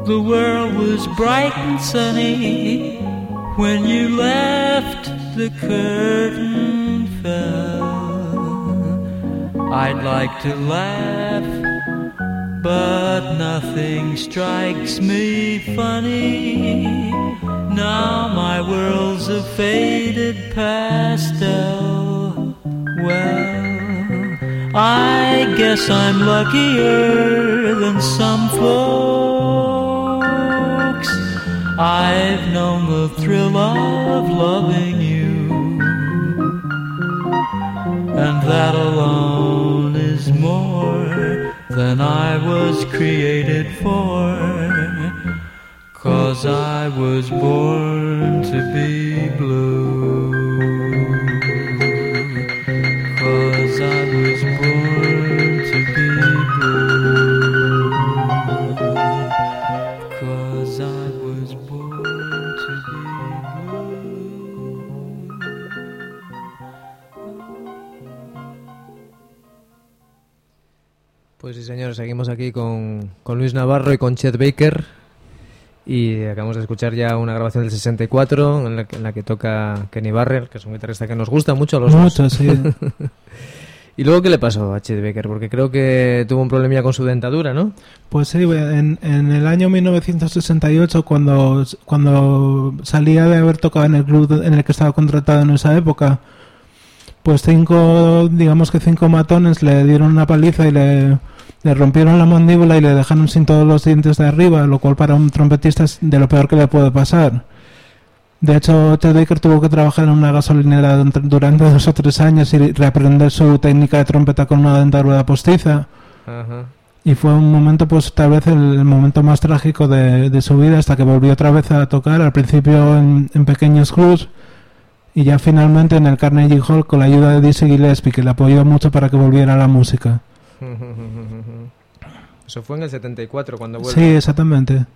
The world was bright and sunny when you left, the curtain fell. I'd like to laugh, but nothing strikes me funny. Now my world's a faded pastel. Well, I guess I'm luckier than some folks. I've known the thrill of loving you, and that alone is more than I was created for. 'Cause I was born to be blue. 'Cause I was born to be blue. 'Cause I was born to be blue. Pues sí, señores, seguimos aquí con, con Luis Navarro y con Chet Baker. Y acabamos de escuchar ya una grabación del sesenta y cuatro en la que, en la que toca Kenny Barrell, que es un guitarrista que nos gusta mucho a los Mucho, dos. sí. ¿Y luego qué le pasó a Chet Baker? Porque creo que tuvo un problemilla con su dentadura, ¿no? Pues sí, en, en el año mil novecientos sesenta y ocho, cuando, cuando salía de haber tocado en el club en el que estaba contratado en esa época, pues cinco, digamos que cinco matones le dieron una paliza y le... Le rompieron la mandíbula y le dejaron sin todos los dientes de arriba, lo cual para un trompetista es de lo peor que le puede pasar. De hecho, Chet Baker tuvo que trabajar en una gasolinera durante dos o tres años y reaprender su técnica de trompeta con una dentadura postiza. Ajá. Y fue un momento, pues tal vez el, el momento más trágico de, de su vida, hasta que volvió otra vez a tocar, al principio en, en pequeños clubs y ya finalmente en el Carnegie Hall con la ayuda de Dizzy Gillespie, que le apoyó mucho para que volviera a la música. Eso fue en el setenta y cuatro cuando vuelve. Sí, exactamente.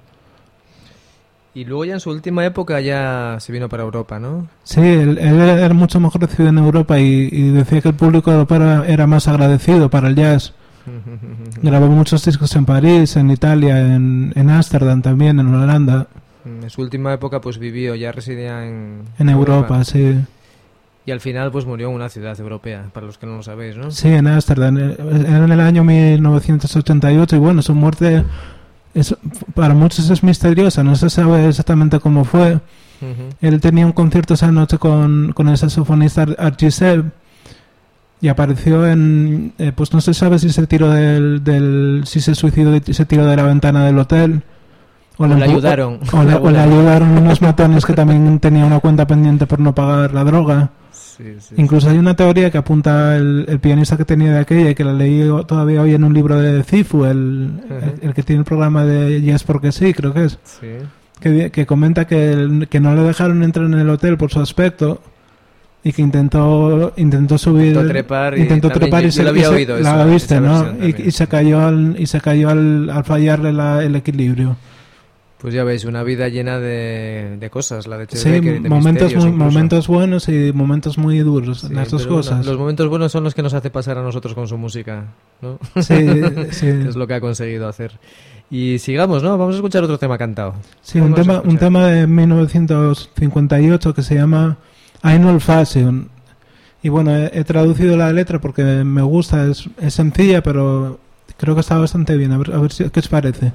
Y luego ya en su última época ya se vino para Europa, ¿no? Sí, él, él era mucho mejor recibido en Europa y, y decía que el público europeo era, era más agradecido para el jazz. Grabó muchos discos en París, en Italia, en Ámsterdam también, en Holanda. En su última época pues vivió, ya residía en... En Europa, Europa, sí. Y al final pues murió en una ciudad europea, para los que no lo sabéis, ¿no? Sí, en Ámsterdam, en el año mil novecientos ochenta y ocho, y bueno, su muerte es, para muchos es misteriosa, no se sabe exactamente cómo fue. Uh-huh. Él tenía un concierto esa noche con, con el saxofonista Archie Shepp y apareció en, eh, pues no se sabe si se tiró del, del si se suicidó y se tiró de la ventana del hotel. O, o le ayudaron. O, o, le, o le ayudaron unos matones que también tenían una cuenta pendiente por no pagar la droga. Sí, sí, Incluso sí. hay una teoría que apunta el, el pianista que tenía de aquella y que la leí todavía hoy en un libro de Cifu, el, uh-huh. el, el que tiene el programa de Yes porque sí, creo que es. Sí. Que, que comenta que, el, que no le dejaron entrar en el hotel por su aspecto y que intentó intentó subir intentó trepar y, intentó trepar yo, y se, yo lo había y se, oído la esa, viste, esa ¿no? también, Y, y se cayó al, y se cayó al, al fallarle la, el equilibrio. Pues ya veis, una vida llena de, de cosas, la de Chet sí, Baker, de momentos muy, incluso. momentos buenos y momentos muy duros, sí, las dos cosas. Una, los momentos buenos son los que nos hace pasar a nosotros con su música, ¿no? Sí, sí. Es lo que ha conseguido hacer. Y sigamos, ¿no? Vamos a escuchar otro tema cantado. Sí, un tema, un tema de mil novecientos cincuenta y ocho que se llama I'm Old Fashioned. Y bueno, he, he traducido la letra porque me gusta, es, es sencilla, pero creo que está bastante bien. A ver, a ver si, qué os parece.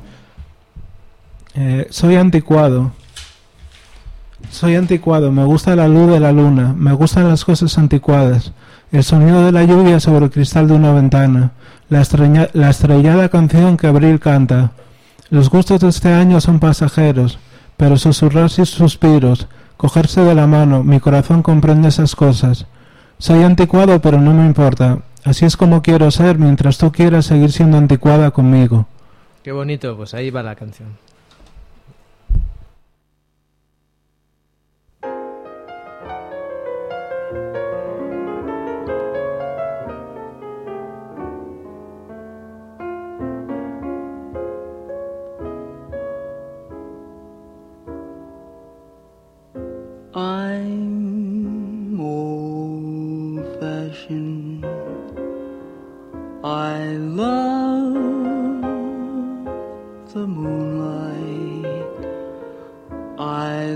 Eh, soy anticuado. Soy anticuado, me gusta la luz de la luna, me gustan las cosas anticuadas, el sonido de la lluvia sobre el cristal de una ventana, la, estrella, la estrellada canción que Abril canta. Los gustos de este año son pasajeros, pero susurros y suspiros, cogerse de la mano, mi corazón comprende esas cosas. Soy anticuado, pero no me importa, así es como quiero ser mientras tú quieras seguir siendo anticuada conmigo. Qué bonito, pues ahí va la canción. I'm old-fashioned. I love the moonlight. I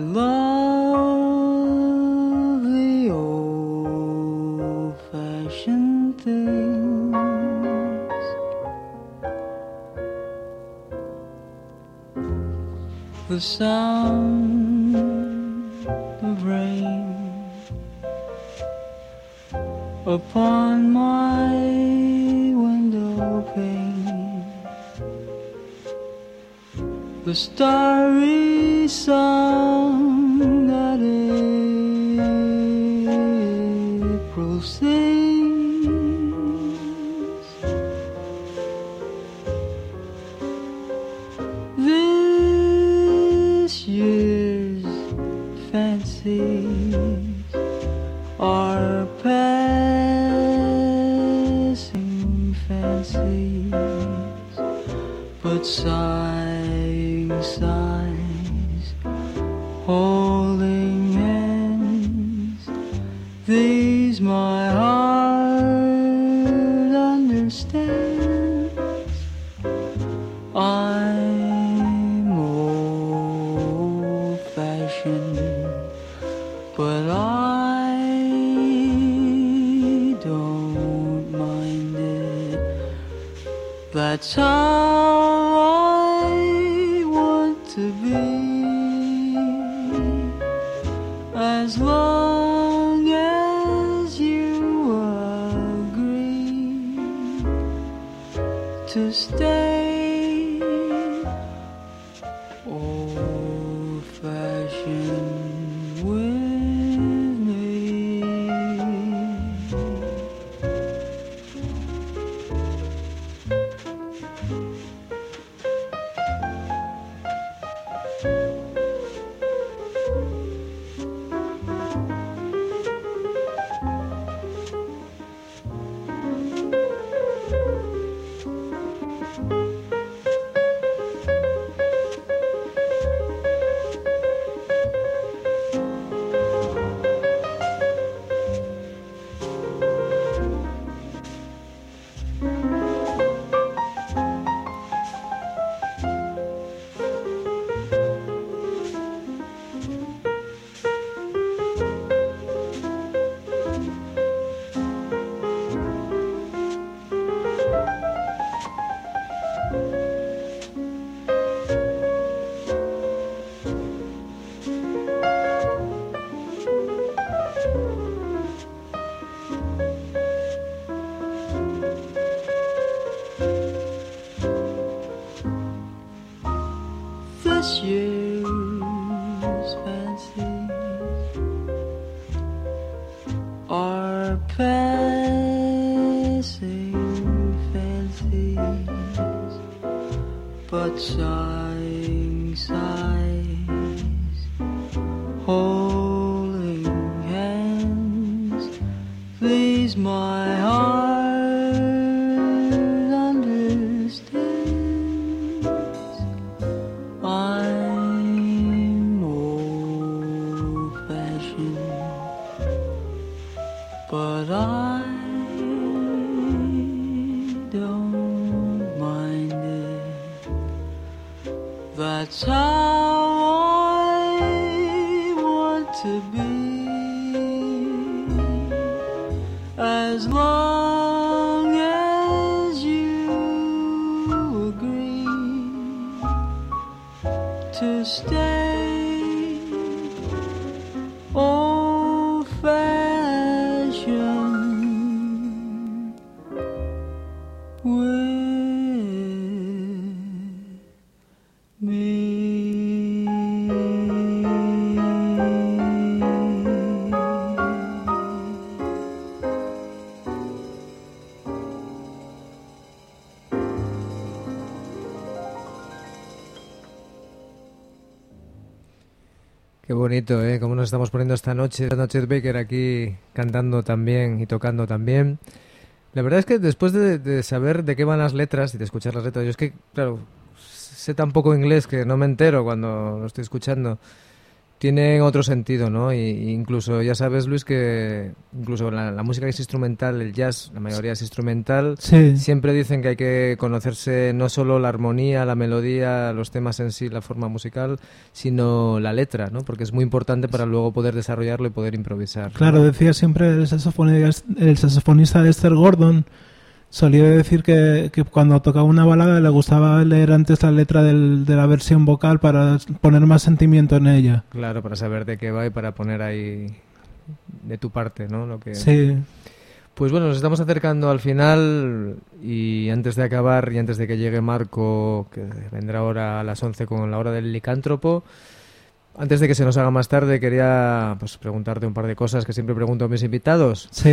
love the old-fashioned things, the sound of rain upon my window pane, the starry song that April sings, this year's fancies are passing fancies, but sighing sighs, holding hands, these my heart understands. I'm old-fashioned, but I don't mind it. That's how I want to be, as long as you agree to stay old-fashioned with me. This year's fancies are passing fancies, but sighing sighs, holding hands, these my heart understands. I'm old-fashioned, but I don't mind it. That's how I want to be, as long as you agree to stay old-fashioned with me. Qué bonito, ¿eh? Cómo nos estamos poniendo esta noche. Esta noche Baker aquí cantando también y tocando también. La verdad es que después de, de saber de qué van las letras y de escuchar las letras, yo es que, claro, sé tan poco inglés que no me entero cuando lo estoy escuchando. tienen otro sentido, ¿no? Y incluso, ya sabes, Luis, que incluso la, la música que es instrumental, el jazz, la mayoría es instrumental, Sí. siempre dicen que hay que conocerse no solo la armonía, la melodía, los temas en sí, la forma musical, sino la letra, ¿no? Porque es muy importante para luego poder desarrollarlo y poder improvisar, ¿no? Claro, decía siempre el saxofonista, el saxofonista Lester Gordon, solía decir que, que cuando tocaba una balada le gustaba leer antes la letra del, de la versión vocal para poner más sentimiento en ella. Claro, para saber de qué va y para poner ahí de tu parte, ¿no? Lo que... Sí. Pues bueno, nos estamos acercando al final y antes de acabar y antes de que llegue Marco, que vendrá ahora a las once con la hora del licántropo, antes de que se nos haga más tarde, quería pues preguntarte un par de cosas que siempre pregunto a mis invitados. Sí.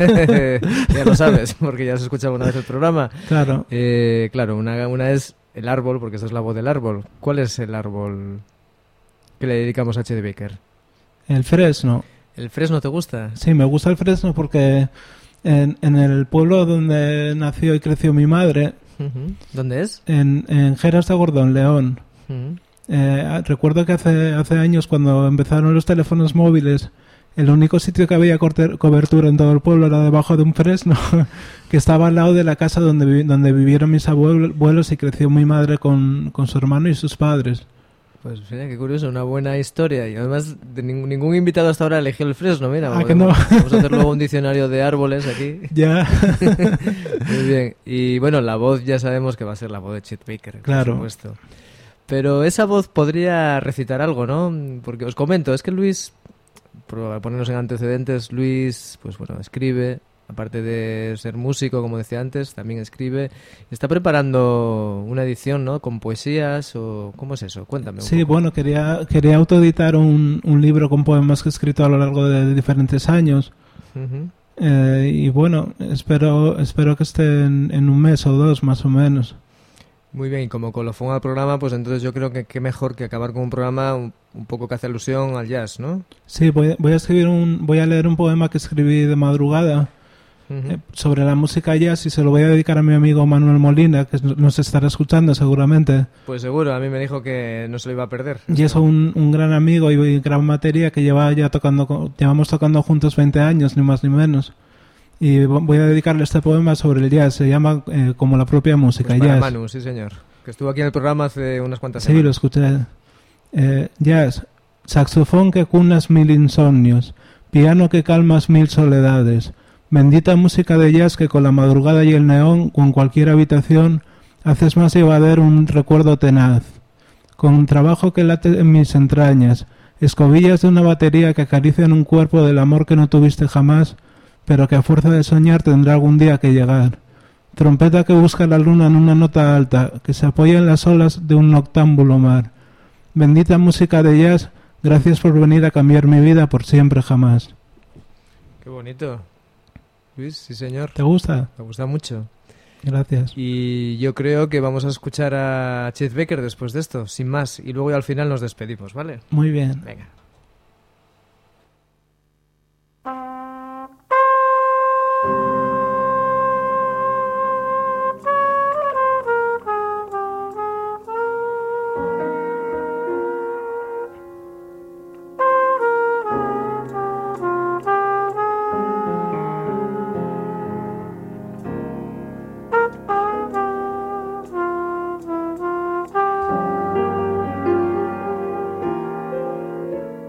Ya lo sabes, porque ya has escuchado una vez el programa. Claro. Eh, claro, una, una es el árbol, porque esa es la voz del árbol. ¿Cuál es el árbol que le dedicamos a Chet Baker? El fresno. ¿El fresno te gusta? Sí, me gusta el fresno porque en, en el pueblo donde nació y creció mi madre, Uh-huh. ¿Dónde es? en, en Geras de Gordón, León, Uh-huh. eh, recuerdo que hace, hace años cuando empezaron los teléfonos móviles, el único sitio que había corte- cobertura en todo el pueblo era debajo de un fresno que estaba al lado de la casa donde, vi- donde vivieron mis abuelos y creció mi madre con, con su hermano y sus padres. Pues mira, qué curioso, una buena historia. Y además de ningún, ningún invitado hasta ahora eligió el fresno, mira. ¿Ah, que no? Vamos a hacer luego un diccionario de árboles aquí. Ya. Muy bien. Y bueno, la voz ya sabemos que va a ser la voz de Chet Baker, Claro. por supuesto. Pero esa voz podría recitar algo, ¿no? Porque os comento, es que Luis, por ponernos en antecedentes, Luis, pues bueno, escribe, aparte de ser músico, como decía antes, también escribe. Está preparando una edición, ¿no? Con poesías o... ¿Cómo es eso? Cuéntame un Sí, poco. bueno, quería, quería autoeditar un, un libro con poemas que he escrito a lo largo de diferentes años. Ujú. Eh, y bueno, espero, espero que esté en, en un mes o dos, más o menos. Muy bien, y como colofón al programa, pues entonces yo creo que qué mejor que acabar con un programa un, un poco que hace alusión al jazz, ¿no? Sí, voy, voy a escribir un, voy a leer un poema que escribí de madrugada Ujú. eh, sobre la música jazz y se lo voy a dedicar a mi amigo Manuel Molina, que nos estará escuchando seguramente. Pues seguro, a mí me dijo que no se lo iba a perder. Y es un, un gran amigo y gran batería que lleva ya tocando, co- llevamos tocando juntos veinte años, ni más ni menos. Y vo- voy a dedicarle este poema sobre el jazz, se llama eh, como la propia música, Pues para jazz. Manu, sí señor, que estuvo aquí en el programa hace unas cuantas Sí, lo semanas. escuché. Eh, jazz, saxofón que cunas mil insomnios, piano que calmas mil soledades, bendita música de jazz que con la madrugada y el neón, con cualquier habitación, haces más llevadero un recuerdo tenaz. Con un trabajo que late en mis entrañas, escobillas de una batería que acarician un cuerpo del amor que no tuviste jamás, pero que a fuerza de soñar tendrá algún día que llegar. Trompeta que busca la luna en una nota alta, que se apoya en las olas de un noctámbulo mar. Bendita música de jazz, gracias por venir a cambiar mi vida por siempre jamás. Qué bonito. Luis, sí señor, ¿Te gusta? me gusta mucho. Gracias. Y yo creo que vamos a escuchar a Chet Baker después de esto, sin más. Y luego ya al final nos despedimos, ¿vale? Muy bien. Venga. Thank you.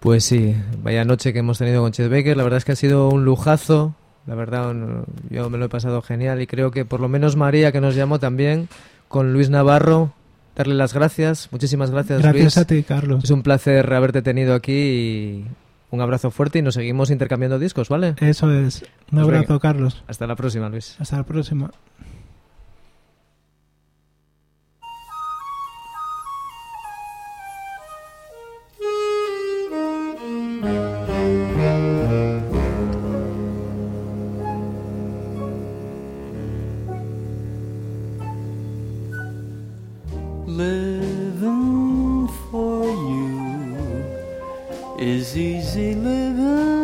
Pues sí, vaya noche que hemos tenido con Chet Baker. La verdad es que ha sido un lujazo. La verdad, yo me lo he pasado genial y creo que por lo menos María, que nos llamó también, con Luis Navarro, darle las gracias. Muchísimas gracias, Gracias Luis. a ti, Carlos. Es un placer haberte tenido aquí y un abrazo fuerte y nos seguimos intercambiando discos, ¿vale? Eso es. Un Pues abrazo, venga. Carlos. Hasta la próxima, Luis. Hasta la próxima. Living for you is easy living.